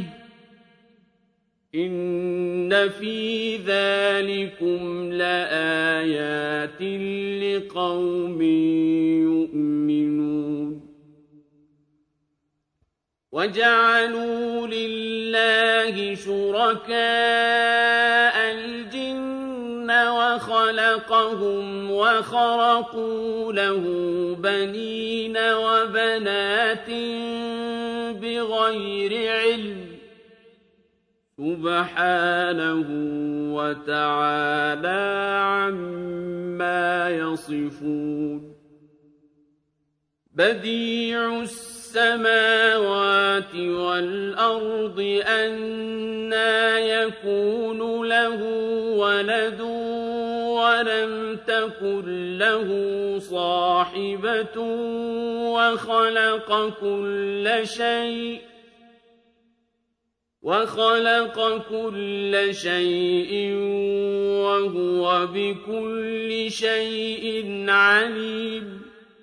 إِنَّ فِي ذَٰلِكُمْ لَآيَاتٍ لِّقَوْمٍ يُؤْمِنُونَ وَجَعَلُوا لِلَّهِ شُرَكَاءَ الْجِنَّ وَخَلَقَهُمْ وَخَرَقُوا لَهُ بَنِينَ وَبَنَاتٍ بِغَيْرِ عِلْمٍ سُبْحَانَهُ وَتَعَالَىٰ عَمَّا يَصِفُونَ بَدِيعُ السَّمَاوَاتِ وَالْأَرْضِ أَنَّىٰ يَكُونُ لَهُ وَلَدٌ وَلَمْ تَكُن لَّهُ صَاحِبَةٌ وَخَلَقَ كُلَّ شَيْءٍ وَخَلَقَ كُلَّ شَيْءٍ وَهُوَ بِكُلِّ شَيْءٍ عَلِيمٌ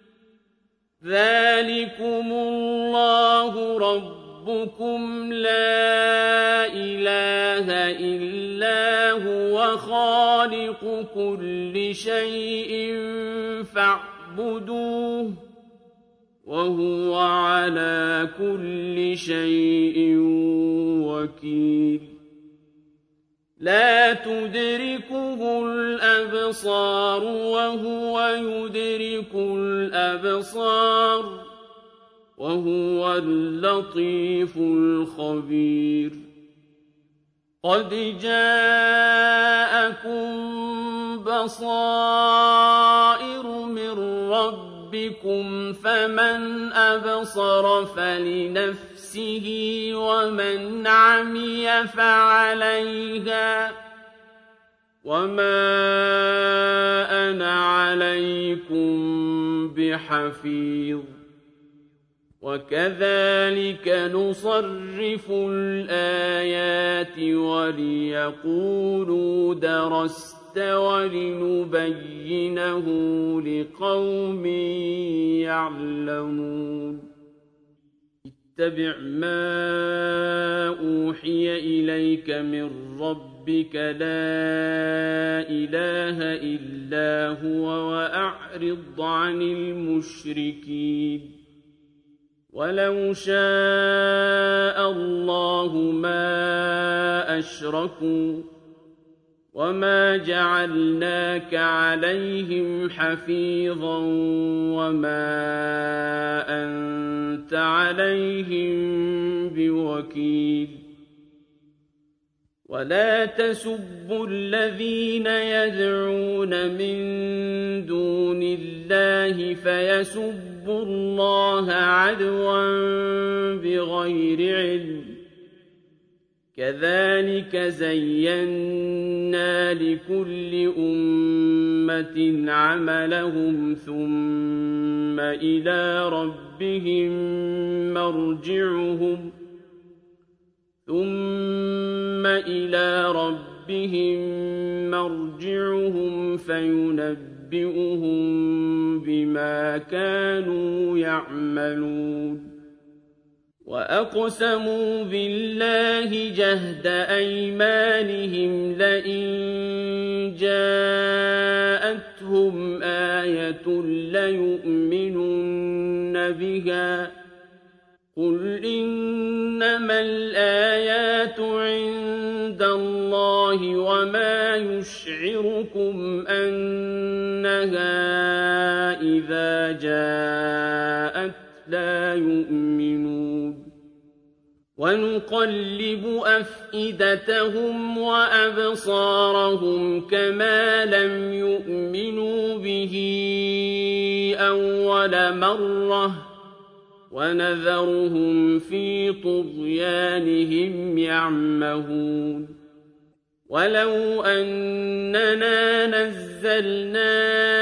ذَٰلِكُمُ اللَّهُ رَبُّكُمْ لَا إِلَٰهَ إِلَّا هُوَ خَالِقُ كُلِّ شَيْءٍ فَاعْبُدُوهُ وَهُوَ عَلَىٰ كُلِّ شَيْءٍ وَكِيلٌ لَا تُدْرِكُهُ الْأَبْصَارُ وَهُوَ يُدْرِكُ الْأَبْصَارَ وَهُوَ اللَّطِيفُ الْخَبِيرُ قَدْ جَاءَكُم بَصَائِرُ مِن رَّبِّكُمْ فَمَنْ أَبْصَرَ فَلِنَفْسِهِ وَمَنْ عَمِيَ فَعَلَيْهَا وَمَا أَنَا عَلَيْكُمْ بِحَفِيظٍ وَكَذَٰلِكَ نُصَرِّفُ الْآيَاتِ وَلِيَقُولُوا دَرَسْتَ وَلِنُبَيِّنَهُ لِقَوْمٍ يَعْلَمُونَ اتَّبِعْ مَا أُوحِيَ إِلَيْكَ مِن رَّبِّكَ لَا إِلَٰهَ إِلَّا هُوَ وَأَعْرِضْ عَنِ الْمُشْرِكِينَ وَلَوْ شَاءَ اللَّهُ مَا أَشْرَكُوا وَمَا جَعَلْنَاكَ عَلَيْهِمْ حَفِيظًا وَمَا أَنتَ عَلَيْهِم بِوَكِيلٍ وَلَا تَسُبُّوا الَّذِينَ يَدْعُونَ مِن دُونِ اللَّهِ فَيَسُبُّوا اللَّهَ عَدْوًا بِغَيْرِ عِلْمٍ كذلك زينا لكل أمة عملهم ثم إلى ربهم مرجعهم ثم إلى ربهم مرجعهم فينبئهم بما كانوا يعملون وأقسموا بالله جهد أيمانهم لئن جاءتهم آية ليؤمنن بها قل إنما الآيات عند الله وما يشعركم أنها إذا جاءت لا يؤمنون ونقلب أفئدتهم وأبصارهم كما لم يؤمنوا به أول مرة ونذرهم في طغيانهم يعمهون ولو أننا نزلنا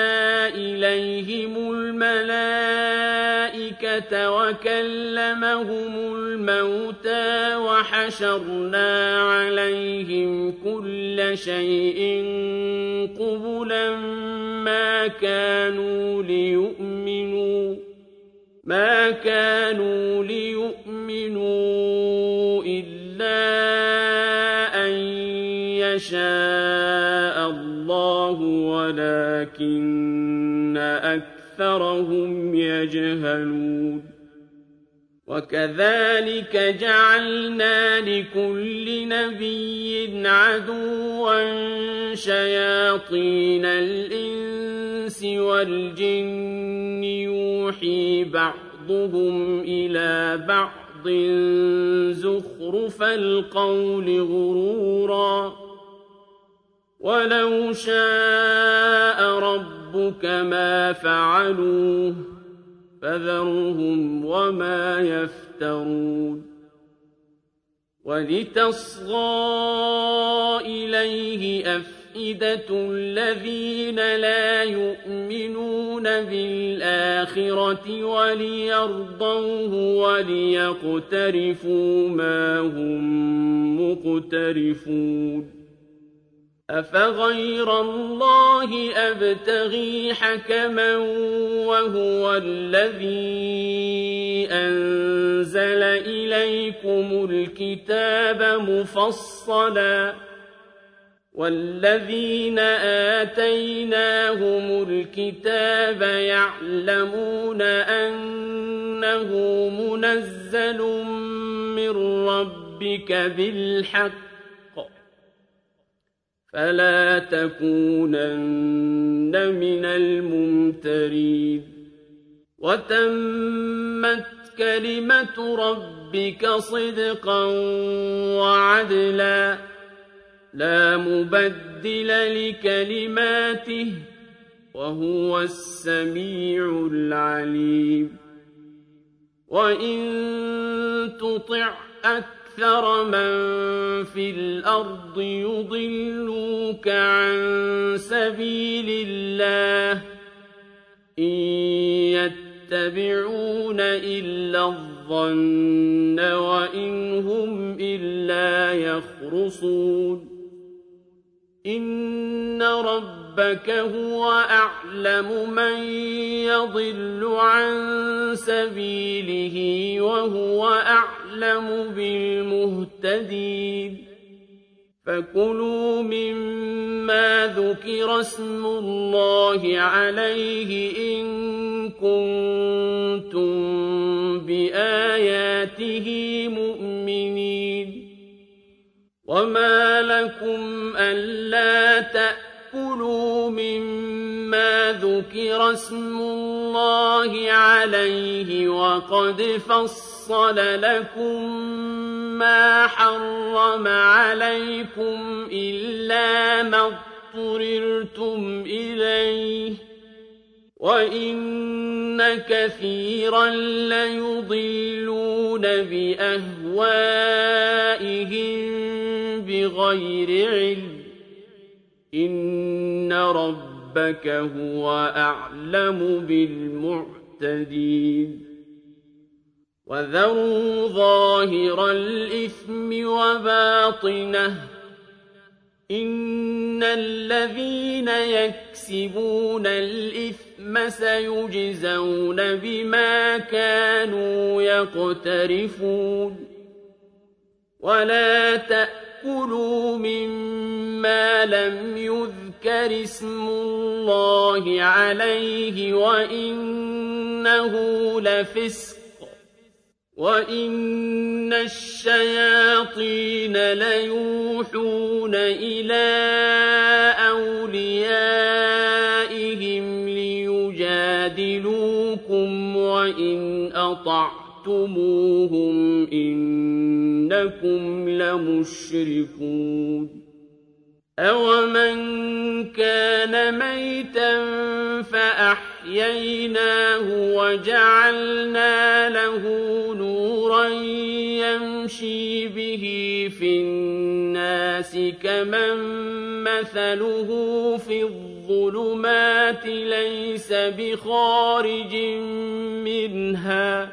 إليهم الملائكة وكلمهم الموتى وحشرنا عليهم كل شيء قبلا ما كانوا ليؤمنوا ما كانوا ليؤمنوا إلا أن يشاء الله ولكن أكثرهم يجهلون وكذلك جعلنا لكل نبي عدوا شياطين الإنس والجن يوحي بعضهم إلى بعض زخرف القول غرورا ولو شاء ربك ما فعلوه فذرهم وما يفترون ولتصغى إليه أفئدة الذين لا يؤمنون بالآخرة وليرضوه وليقترفوا ما هم مقترفون أفغير الله أبتغي حكما وهو الذي أنزل إليكم الكتاب مفصلا والذين آتيناهم الكتاب يعلمون أنه منزل من ربك بالحق فلا تكونن من الممترين وتمت كلمة ربك صدقا وعدلا لا مبدل لكلماته وهو السميع العليم وإن تطع أكثر من في الأرض يضلوك عن سبيل الله إن يتبعون إلا الظن وإن هم إلا يخرصون إن ربك هو أعلم من يضل عن سبيله وهو أعلم بالمهتدين فكلوا مما ذكر اسم الله عليه إن كنتم بآياته مؤمنين وما لكم ألا تأكلوا مما ذكر اسم الله عليه وقد فصل لكم ما حرم عليكم إلا ما اضطررتم إليه وَإِنَّ كَثِيرًا لَّيُضِلُّونَ بِأَهْوَائِهِم بِغَيْرِ عِلْمٍ ۗ إِنَّ رَبَّكَ هُوَ أَعْلَمُ بِالْمُعْتَدِينَ وَذَرُوا ظَاهِرَ الْإِثْمِ وَبَاطِنَهُ ۚ إِنَّ الَّذِينَ يَكْسِبُونَ الْإِثْمَ سَيُجْزَوْنَ بِمَا كَانُوا يَقْتَرِفُونَ وَلَا تَأْكُلُوا مِمَّا لَمْ يُذْكَرِ اسْمُ اللَّهِ عَلَيْهِ وَإِنَّهُ لَفِسْقٌ ۗ وَإِنَّ الشَّيَاطِينَ لَيُوحُونَ إِلَىٰ أَوْلِيَائِهِمْ لِيُجَادِلُوكُمْ ۖ وَإِنْ أَطَعْتُمُوهُمْ إِنَّكُمْ لَمُشْرِكُونَ أَوَمَن كَانَ مَيْتًا فَأَحْيَيْنَاهُ وَجَعَلْنَا لَهُ نُورًا يَمْشِي بِهِ فِي النَّاسِ كَمَن مَّثَلُهُ فِي الظُّلُمَاتِ لَيْسَ بِخَارِجٍ مِّنْهَا ۚ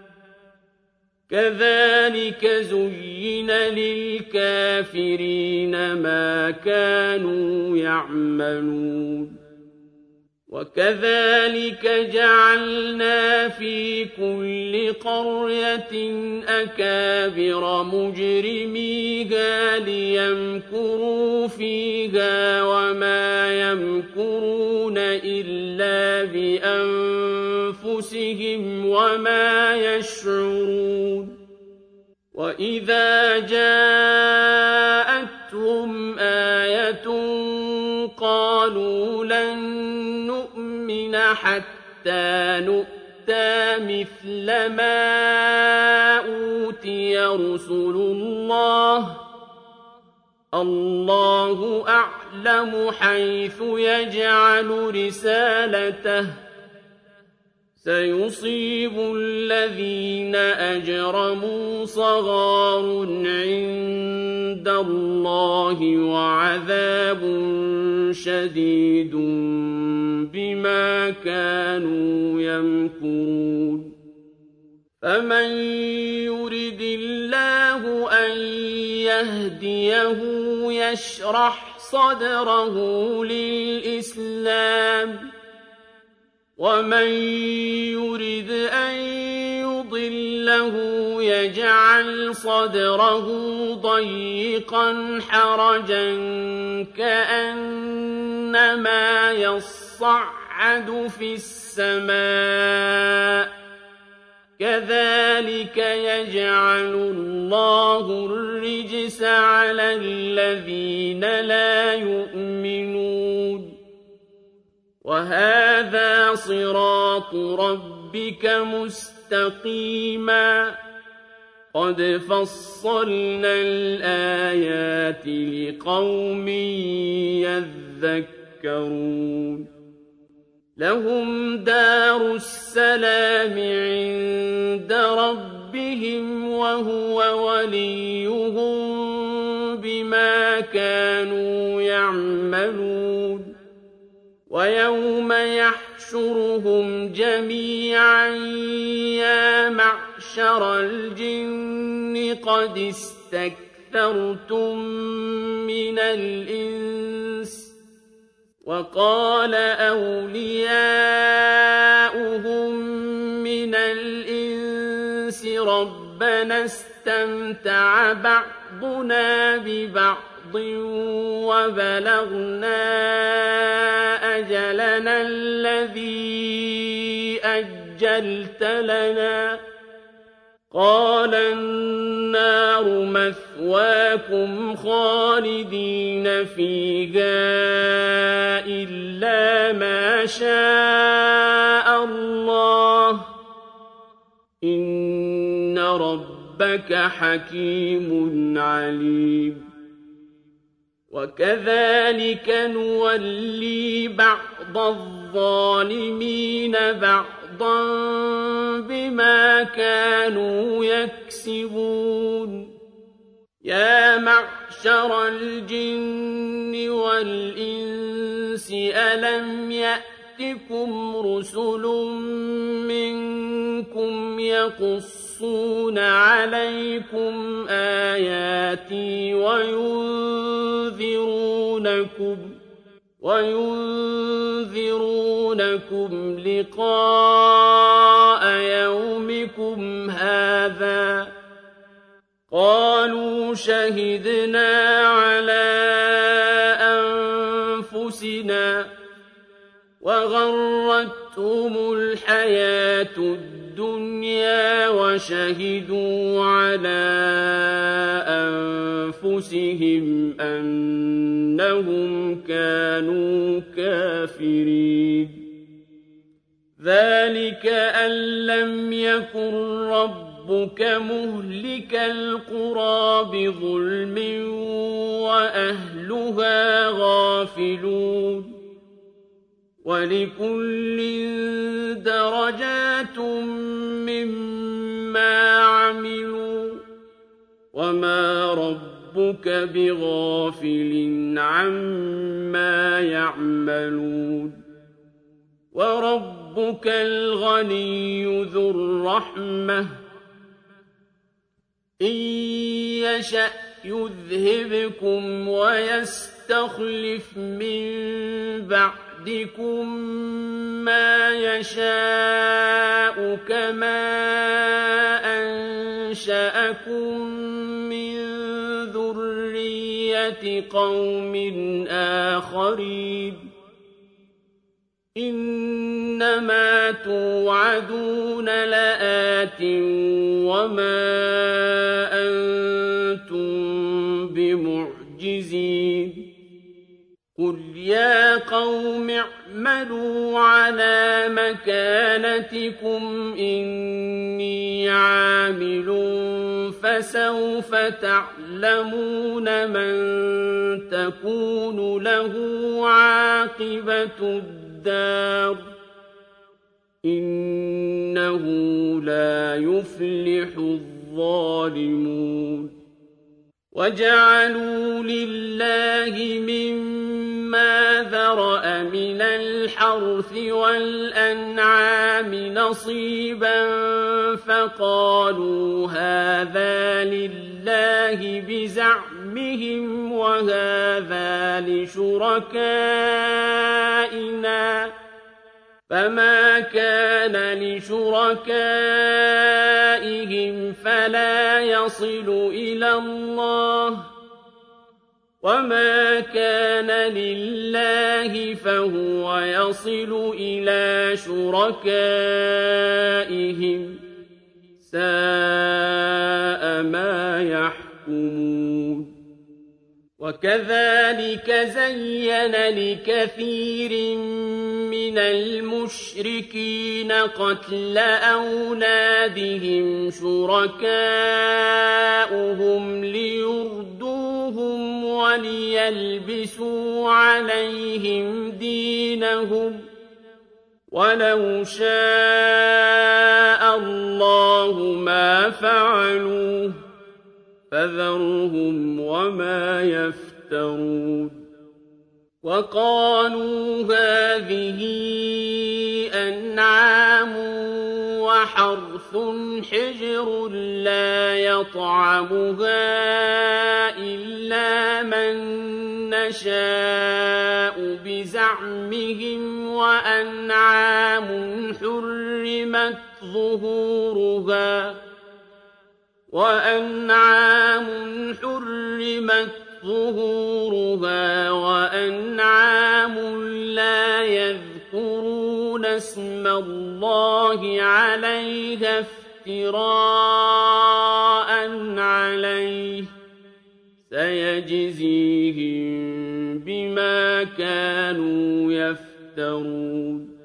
كَذَٰلِكَ زُيِّنَ لِلْكَافِرِينَ مَا كَانُوا يَعْمَلُونَ وَكَذَٰلِكَ جَعَلْنَا فِي كُلِّ قَرْيَةٍ أَكَابِرَ مُجْرِمِيهَا لِيَمْكُرُوا فِيهَا وَمَا يَمْكُرُونَ إِلَّا بِأَنفُسِهِمْ وَمَا يَشْعُرُونَ وَإِذَا جَاءَتْهُمْ آيَةٌ قَالُوا لَن نُّؤْمِنَ حَتَّىٰ نُؤْتَىٰ مِثْلَ مَا أُوتِيَ رُسُلُ اللَّهِ ۘ اللَّهُ أَعْلَمُ حَيْثُ يَجْعَلُ رِسَالَتَهُ ۗ سَيُصِيبُ الَّذِينَ أَجْرَمُوا صَغَارٌ عِندَ اللَّهِ وَعَذَابٌ شَدِيدٌ بِمَا كَانُوا يَمْكُرُونَ فَمَن يُرِدِ اللَّهُ أَن يَهْدِيَهُ يَشْرَحْ صَدْرَهُ لِلْإِسْلَامِ ۖ وَمَن يُرِدْ أَن يُضِلَّهُ يَجْعَلْ صَدْرَهُ ضَيِّقًا حَرَجًا كَأَنَّمَا يَصَّعَّدُ فِي السَّمَاءِ ۚ كَذَٰلِكَ يَجْعَلُ اللَّهُ الرِّجْسَ عَلَى الَّذِينَ لَا يُؤْمِنُونَ وَهَٰذَا صِرَاطُ رَبِّكَ مُسْتَقِيمًا ۗ قَدْ فَصَّلْنَا الْآيَاتِ لِقَوْمٍ يَذَّكَّرُونَ لَهُمْ دَارُ السَّلَامِ عِندَ رَبِّهِمْ ۖ وَهُوَ وَلِيُّهُم بِمَا كَانُوا يَعْمَلُونَ وَيَوْمَ يَحْشُرُهُمْ جَمِيعًا يَا مَعْشَرَ الْجِنِّ قَدِ اسْتَكْثَرْتُم مِّنَ الْإِنسِ ۖ وَقَالَ أَوْلِيَاؤُهُم مِّنَ الْإِنسِ رَبَّنَا اسْتَمْتَعَ بَعْضُنَا بِبَعْضٍ وَبَلَغْنَا أَجَلَنَا الَّذِي أَجَّلْتَ لَنَا ۚ قَالَ النَّارُ مَثْوَاكُمْ خَالِدِينَ فِيهَا إِلَّا مَا شَاءَ اللَّهُ ۗ إِنَّ رَبَّكَ حَكِيمٌ عَلِيمٌ وكذلك نولي بعض الظالمين بعضا بما كانوا يكسبون يا معشر الجن والإنس ألم يأتكم رسل منكم يقصون عليكم آياتي وينذرونكم وينذرونكم لقاء يومكم هذا قالوا شهدنا على أنفسنا وغرتهم الحياة الدنيا وشهدوا على أنفسهم أنهم كانوا كافرين ذلك أن لم يكن ربك مهلك القرى بظلم وأهلها غافلون ولكل درجات مما عملوا وما ربك بغافل عما يعملون وربك الغني ذو الرحمة إن يشأ يذهبكم ويستخلف من بعدكم ما يشاء كما أنشأكم من ذرية قوم آخرين إنما توعدون لآت وما أنتم بمعجزين قل يا قوم اعملوا على مكانتكم إني عامل فسوف تعلمون من تكون له عاقبة الدار إنه لا يفلح الظالمون وجعلوا لله مما ذرأ من الحرث والأنعام نصيبا فقالوا هذا لله بزعمهم وهذا لشركائنا فما كان لشركائهم فلا يصل إلى الله وما كان لله فهو يصل إلى شركائهم ساء ما يحكمون وكذلك زين لكثير من المشركين قتل أولادهم شركاؤهم ليردوهم وليلبسوا عليهم دينهم ولو شاء الله ما فعلوه فذرهم وما يفترون وقالوا هذه أنعام وحرث حجر لا يطعمها إلا من نشاء بزعمهم وأنعام حرمت ظهورها وأنعام حرمت ظهورها وأنعام لا يذكرون اسم الله عليها افتراء عليه سيجزيهم بما كانوا يفترون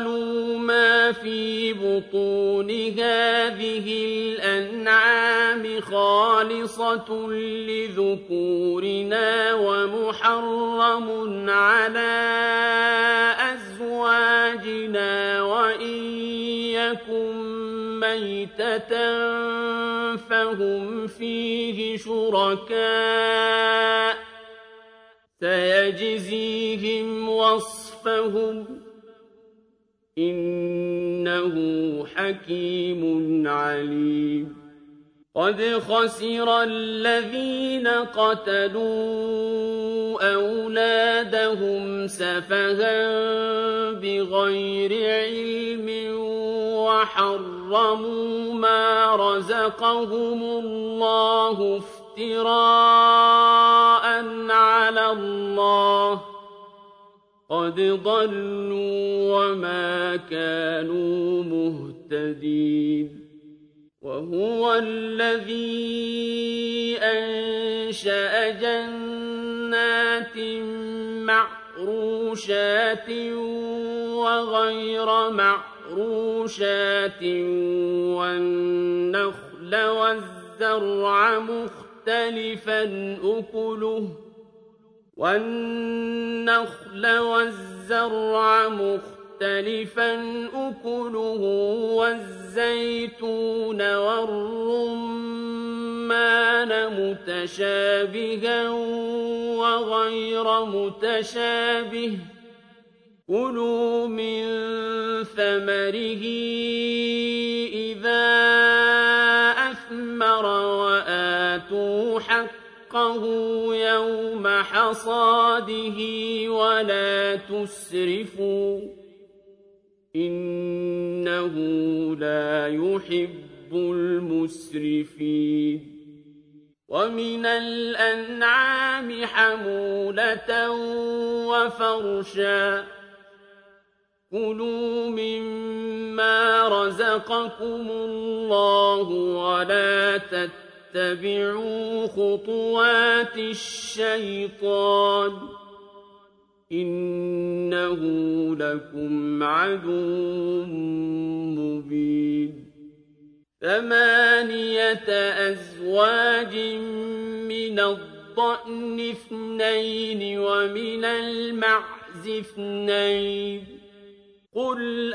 وقالوا ما في بطون هذه الأنعام خالصة لذكورنا ومحرم على أزواجنا وإن يكن ميتة فهم فيه شركاء سيجزيهم وصفهم إنه حكيم عليم قد خسر الذين قتلوا أولادهم سفها بغير علم وحرموا ما رزقهم الله افتراء على الله قد ضلوا وما كانوا مهتدين وهو الذي أنشأ جنات معروشات وغير معروشات والنخل والزرع مختلفا أكله والنخل والزرع مختلفا أكله والزيتون والرمان متشابها وغير متشابه كلوا من ثمره إذا أثمر وآتوا حقه يوم حصاده ولا تسرفوا إنه لا يحب المسرفين ومن الأنعام حمولة وفرشا كلوا مما رزقكم الله ولا تتبعوا خطوات الشيطان إنه لكم عدو مبين ثمانية أزواج من الضأن اثنين ومن المعز اثنين قل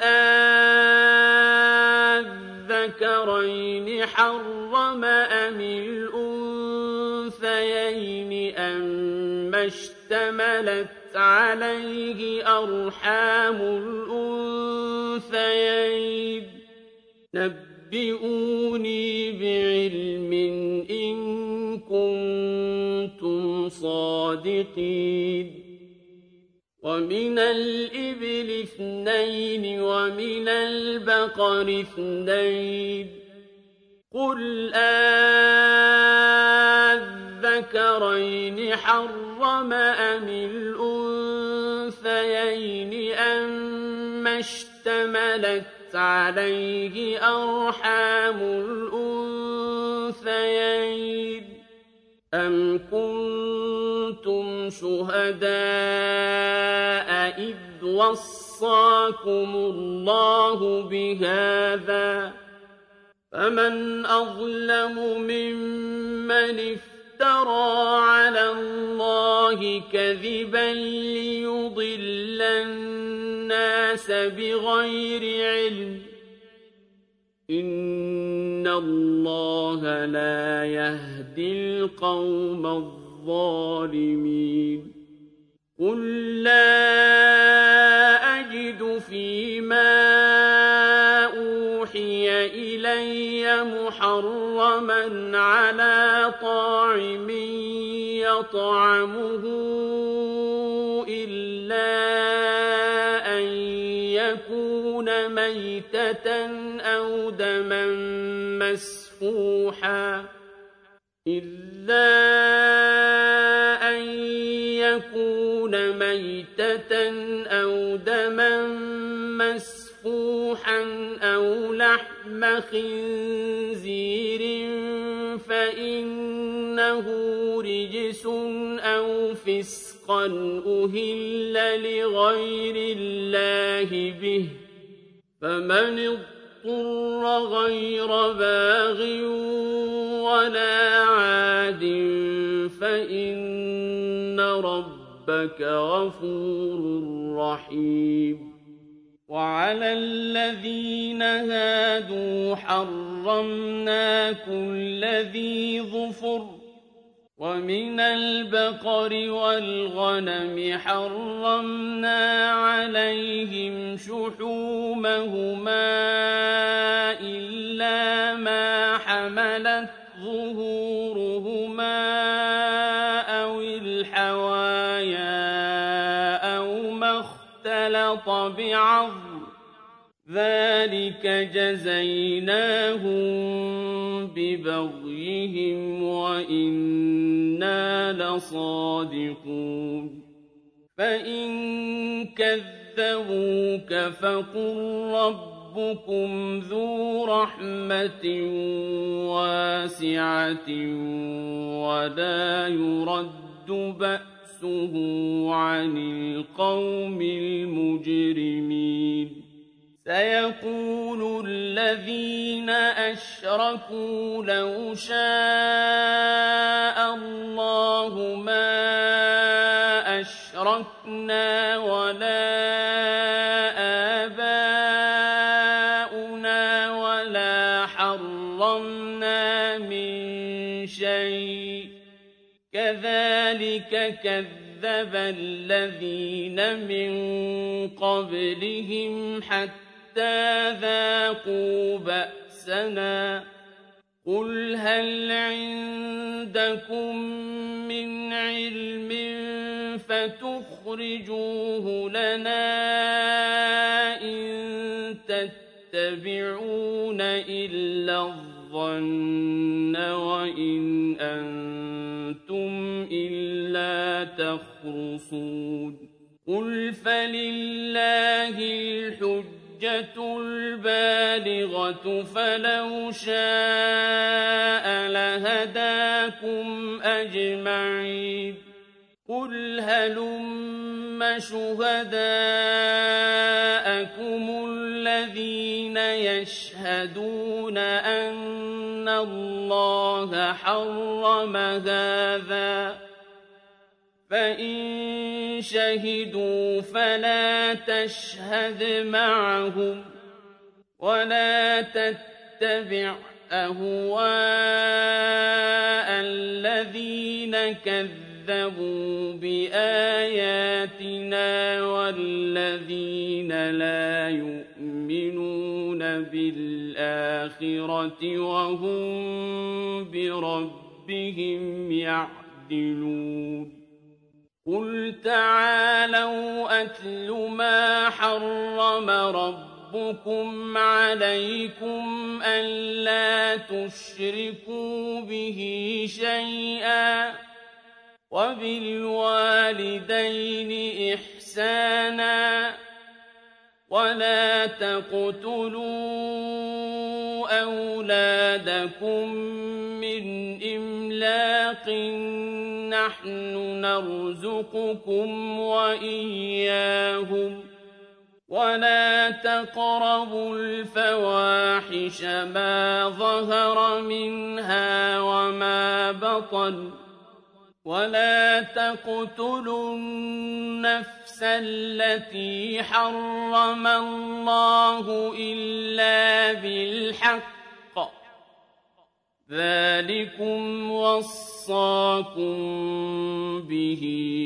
أذكرين حرم أم الأنثيين أما اشتملت عليه أرحام الأنثيين نبئوني بعلم إن كنتم صادقين ومن الإبل اثنين ومن البقر اثنين قل أذكرين حرم أم الأنثيين أما اشتملت عليه أرحام الأنثيين أم كنتم شهداء إذ وصاكم الله بهذا فمن أظلم ممن افترى على الله كذبا ليضل الناس بغير علم إن الله لا يهدي القوم الظالمين قل لا أجد فيما أوحي إلي محرما على طاعم يطعمه إلا أن يكون ميتة أو دما مسفوحا إلا أن يكون ميتة أو دما مسفوحا أو لحم خنزير فإنه رجس أو فسقا أهل لغير الله به فمن اضطر غير باغ ولا عاد فإن ربك غفور رحيم وعلى الذين هادوا حرمنا كل ذي ظفر ومن البقر والغنم حرمنا عليهم شحومهما إلا ما حملت ظهورهما أو الحوايا أو ما اختلط بعظم ذلك جزيناهم ببغيهم وإنا لصادقون فإن كذبوك فقل ربكم ذو رحمة واسعة ولا يرد بأسه عن القوم المجرمين سيقول الذين أشركوا لو شاء الله ما أشركنا ولا آباؤنا ولا حرمنا من شيء كذلك كذب الذين من قبلهم حتى ذاقوا بأسنا قل هل عندكم من علم فتخرجوه لنا إن تتبعون إلا الظن وإن أنتم إلا تخرصون قل فلله الحجة الحجة البالغة فلو شاء لهداكم أجمعين قل هلم شهداءكم الذين يشهدون أن الله حرم هذا فإن شهدوا فلا تشهد معهم ولا تتبع أهواء الذين كذبوا بآياتنا والذين لا يؤمنون بالآخرة وهم بربهم يعدلون قل تعالوا أتل ما حرم ربكم عليكم ألا تشركوا به شيئا وبالوالدين إحسانا ولا تقتلوا أولادكم من إملاق نحن نرزقكم وإياهم ولا تقربوا الفواحش ما ظهر منها وما بطن ولا تقتلوا النفس التي حرم الله إلا بالحق ذلكم وصاكم به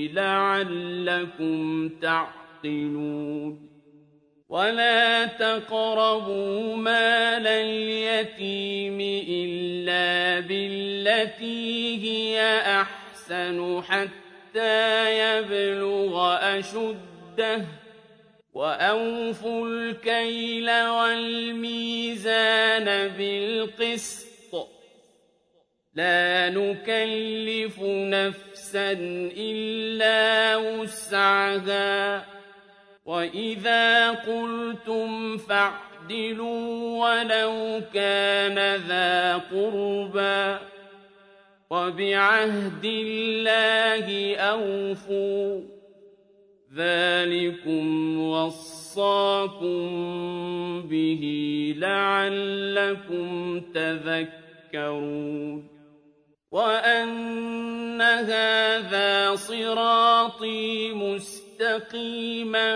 لعلكم تعقلون ولا تقربوا مال اليتيم إلا بالتي هي أحسن حتى يبلغ أشده وأوفوا الكيل والميزان بالقسط لا نكلف نفسا إلا وسعها وإذا قلتم فاعدلوا ولو كان ذا قربى وبعهد الله أوفوا ذلكم وصاكم به لعلكم تذكرون تذكرون وأن هذا صراطي مستقيما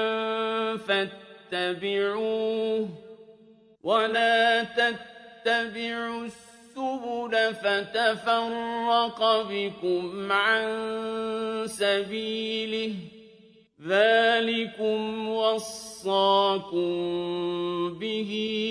فاتبعوه ولا تتبعوا السبل فتفرق بكم عن سبيله ذلكم وصاكم به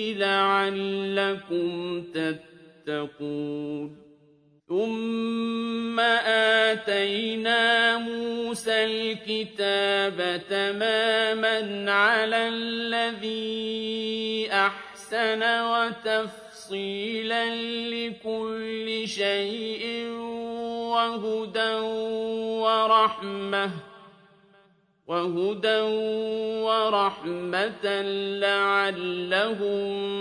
لعلكم تتقون ثم آتينا موسى الكتاب تماما على الذي أحسن وتفصيلا لكل شيء وهدى ورحمة وهدى ورحمة لعلهم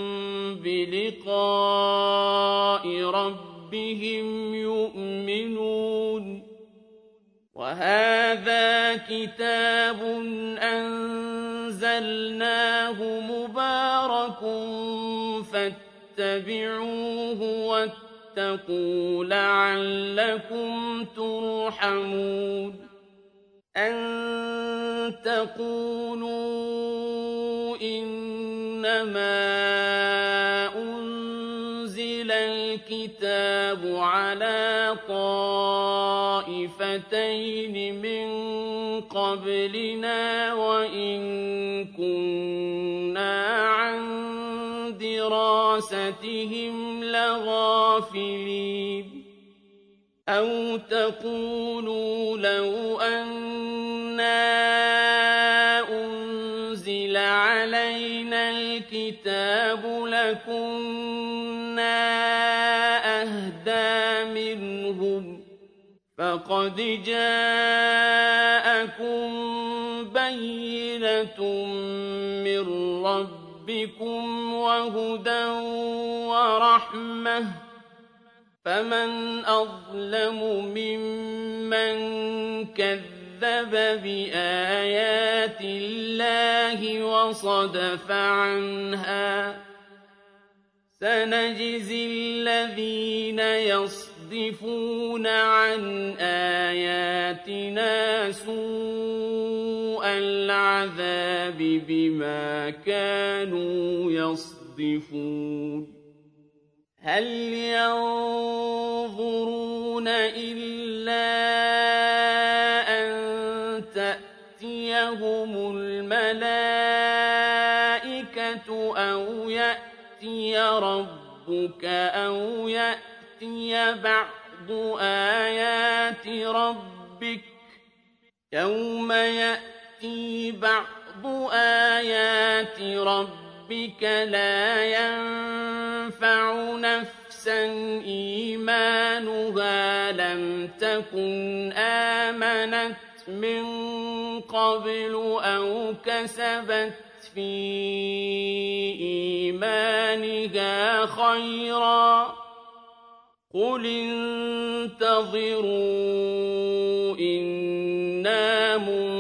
بلقاء ربهم يؤمنون وهذا كتاب أنزلناه مبارك فاتبعوه واتقوا لعلكم ترحمون أن تقولوا إنما أنزل الكتاب على طائفتين من قبلنا وإن كنا عن دراستهم لغافلين أو تقولوا لو أنا أنزل علينا الكتاب لكنا أهدى منهم فقد جاءكم بينة من ربكم وهدى ورحمة فمن أظلم ممن كذب بآيات الله وصدف عنها سنجزي الذين يصدفون عن آياتنا سوء العذاب بما كانوا يصدفون هل ينظرون إلا أن تأتيهم الملائكة أو يأتي ربك أو يأتي بعض آيات ربك يوم يأتي بعض آيات ربك ربك لا ينفع نفسا إيمانها لم تكن آمنت من قبل أو كسبت في إيمانها خيرا قل انتظروا إنا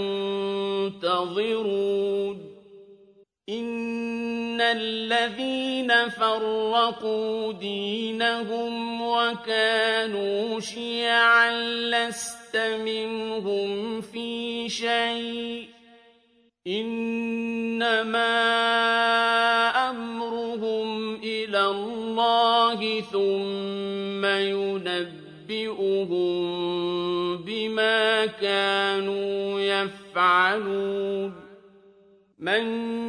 منتظرون إن الذين فرقوا دينهم وكانوا شيعا لست منهم في شيء إنما أمرهم إلى الله ثم ينبئهم بما كانوا يفعلون من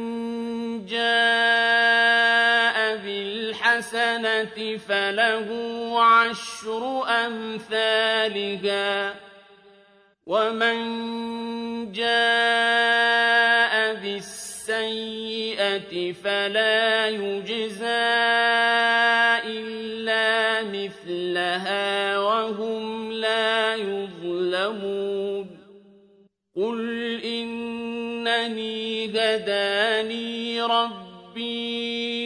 جاء بالحسنة فله عشر أمثالها ومن جاء بالسيئة فلا يجزى إلا مثلها وهم لا يظلمون قل إنني هداني ربي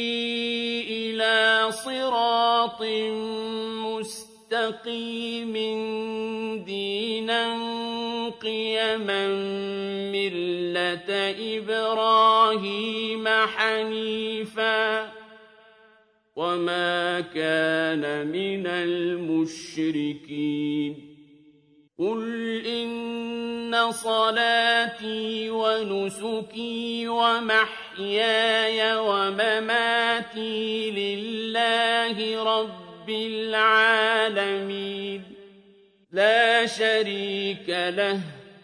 إلى صراط مستقيم دينا قيما ملة إبراهيم حنيفا وما كان من المشركين قل إن صلاتي ونسكي ومحياي ومماتي لله رب العالمين لا شريك له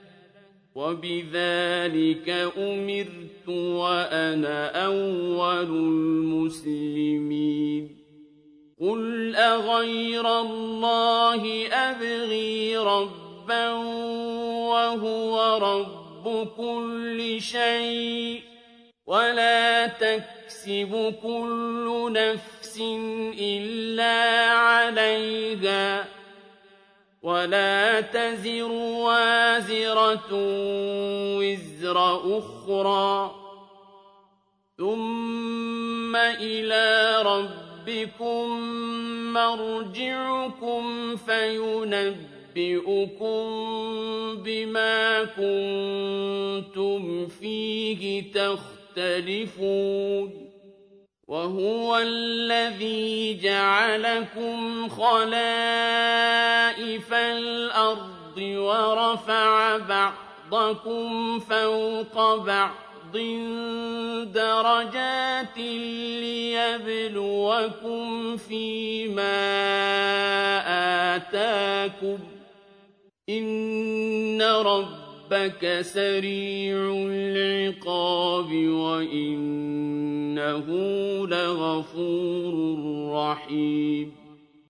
وبذلك أمرت وأنا أول المسلمين قل أغير الله أبغي ربا وهو رب كل شيء ولا تكسب كل نفس إلا عليها ولا تزر وازرة وزر أخرى ثم إلى ربكم مرجعكم فينبئكم بما كنتم فيه تختلفون وهو الذي جعلكم خلائف الأرض ورفع بعضكم فوق بعض درجات ليبلوكم فيما آتاكم إن ربك سريع العقاب وإنه لغفور رحيم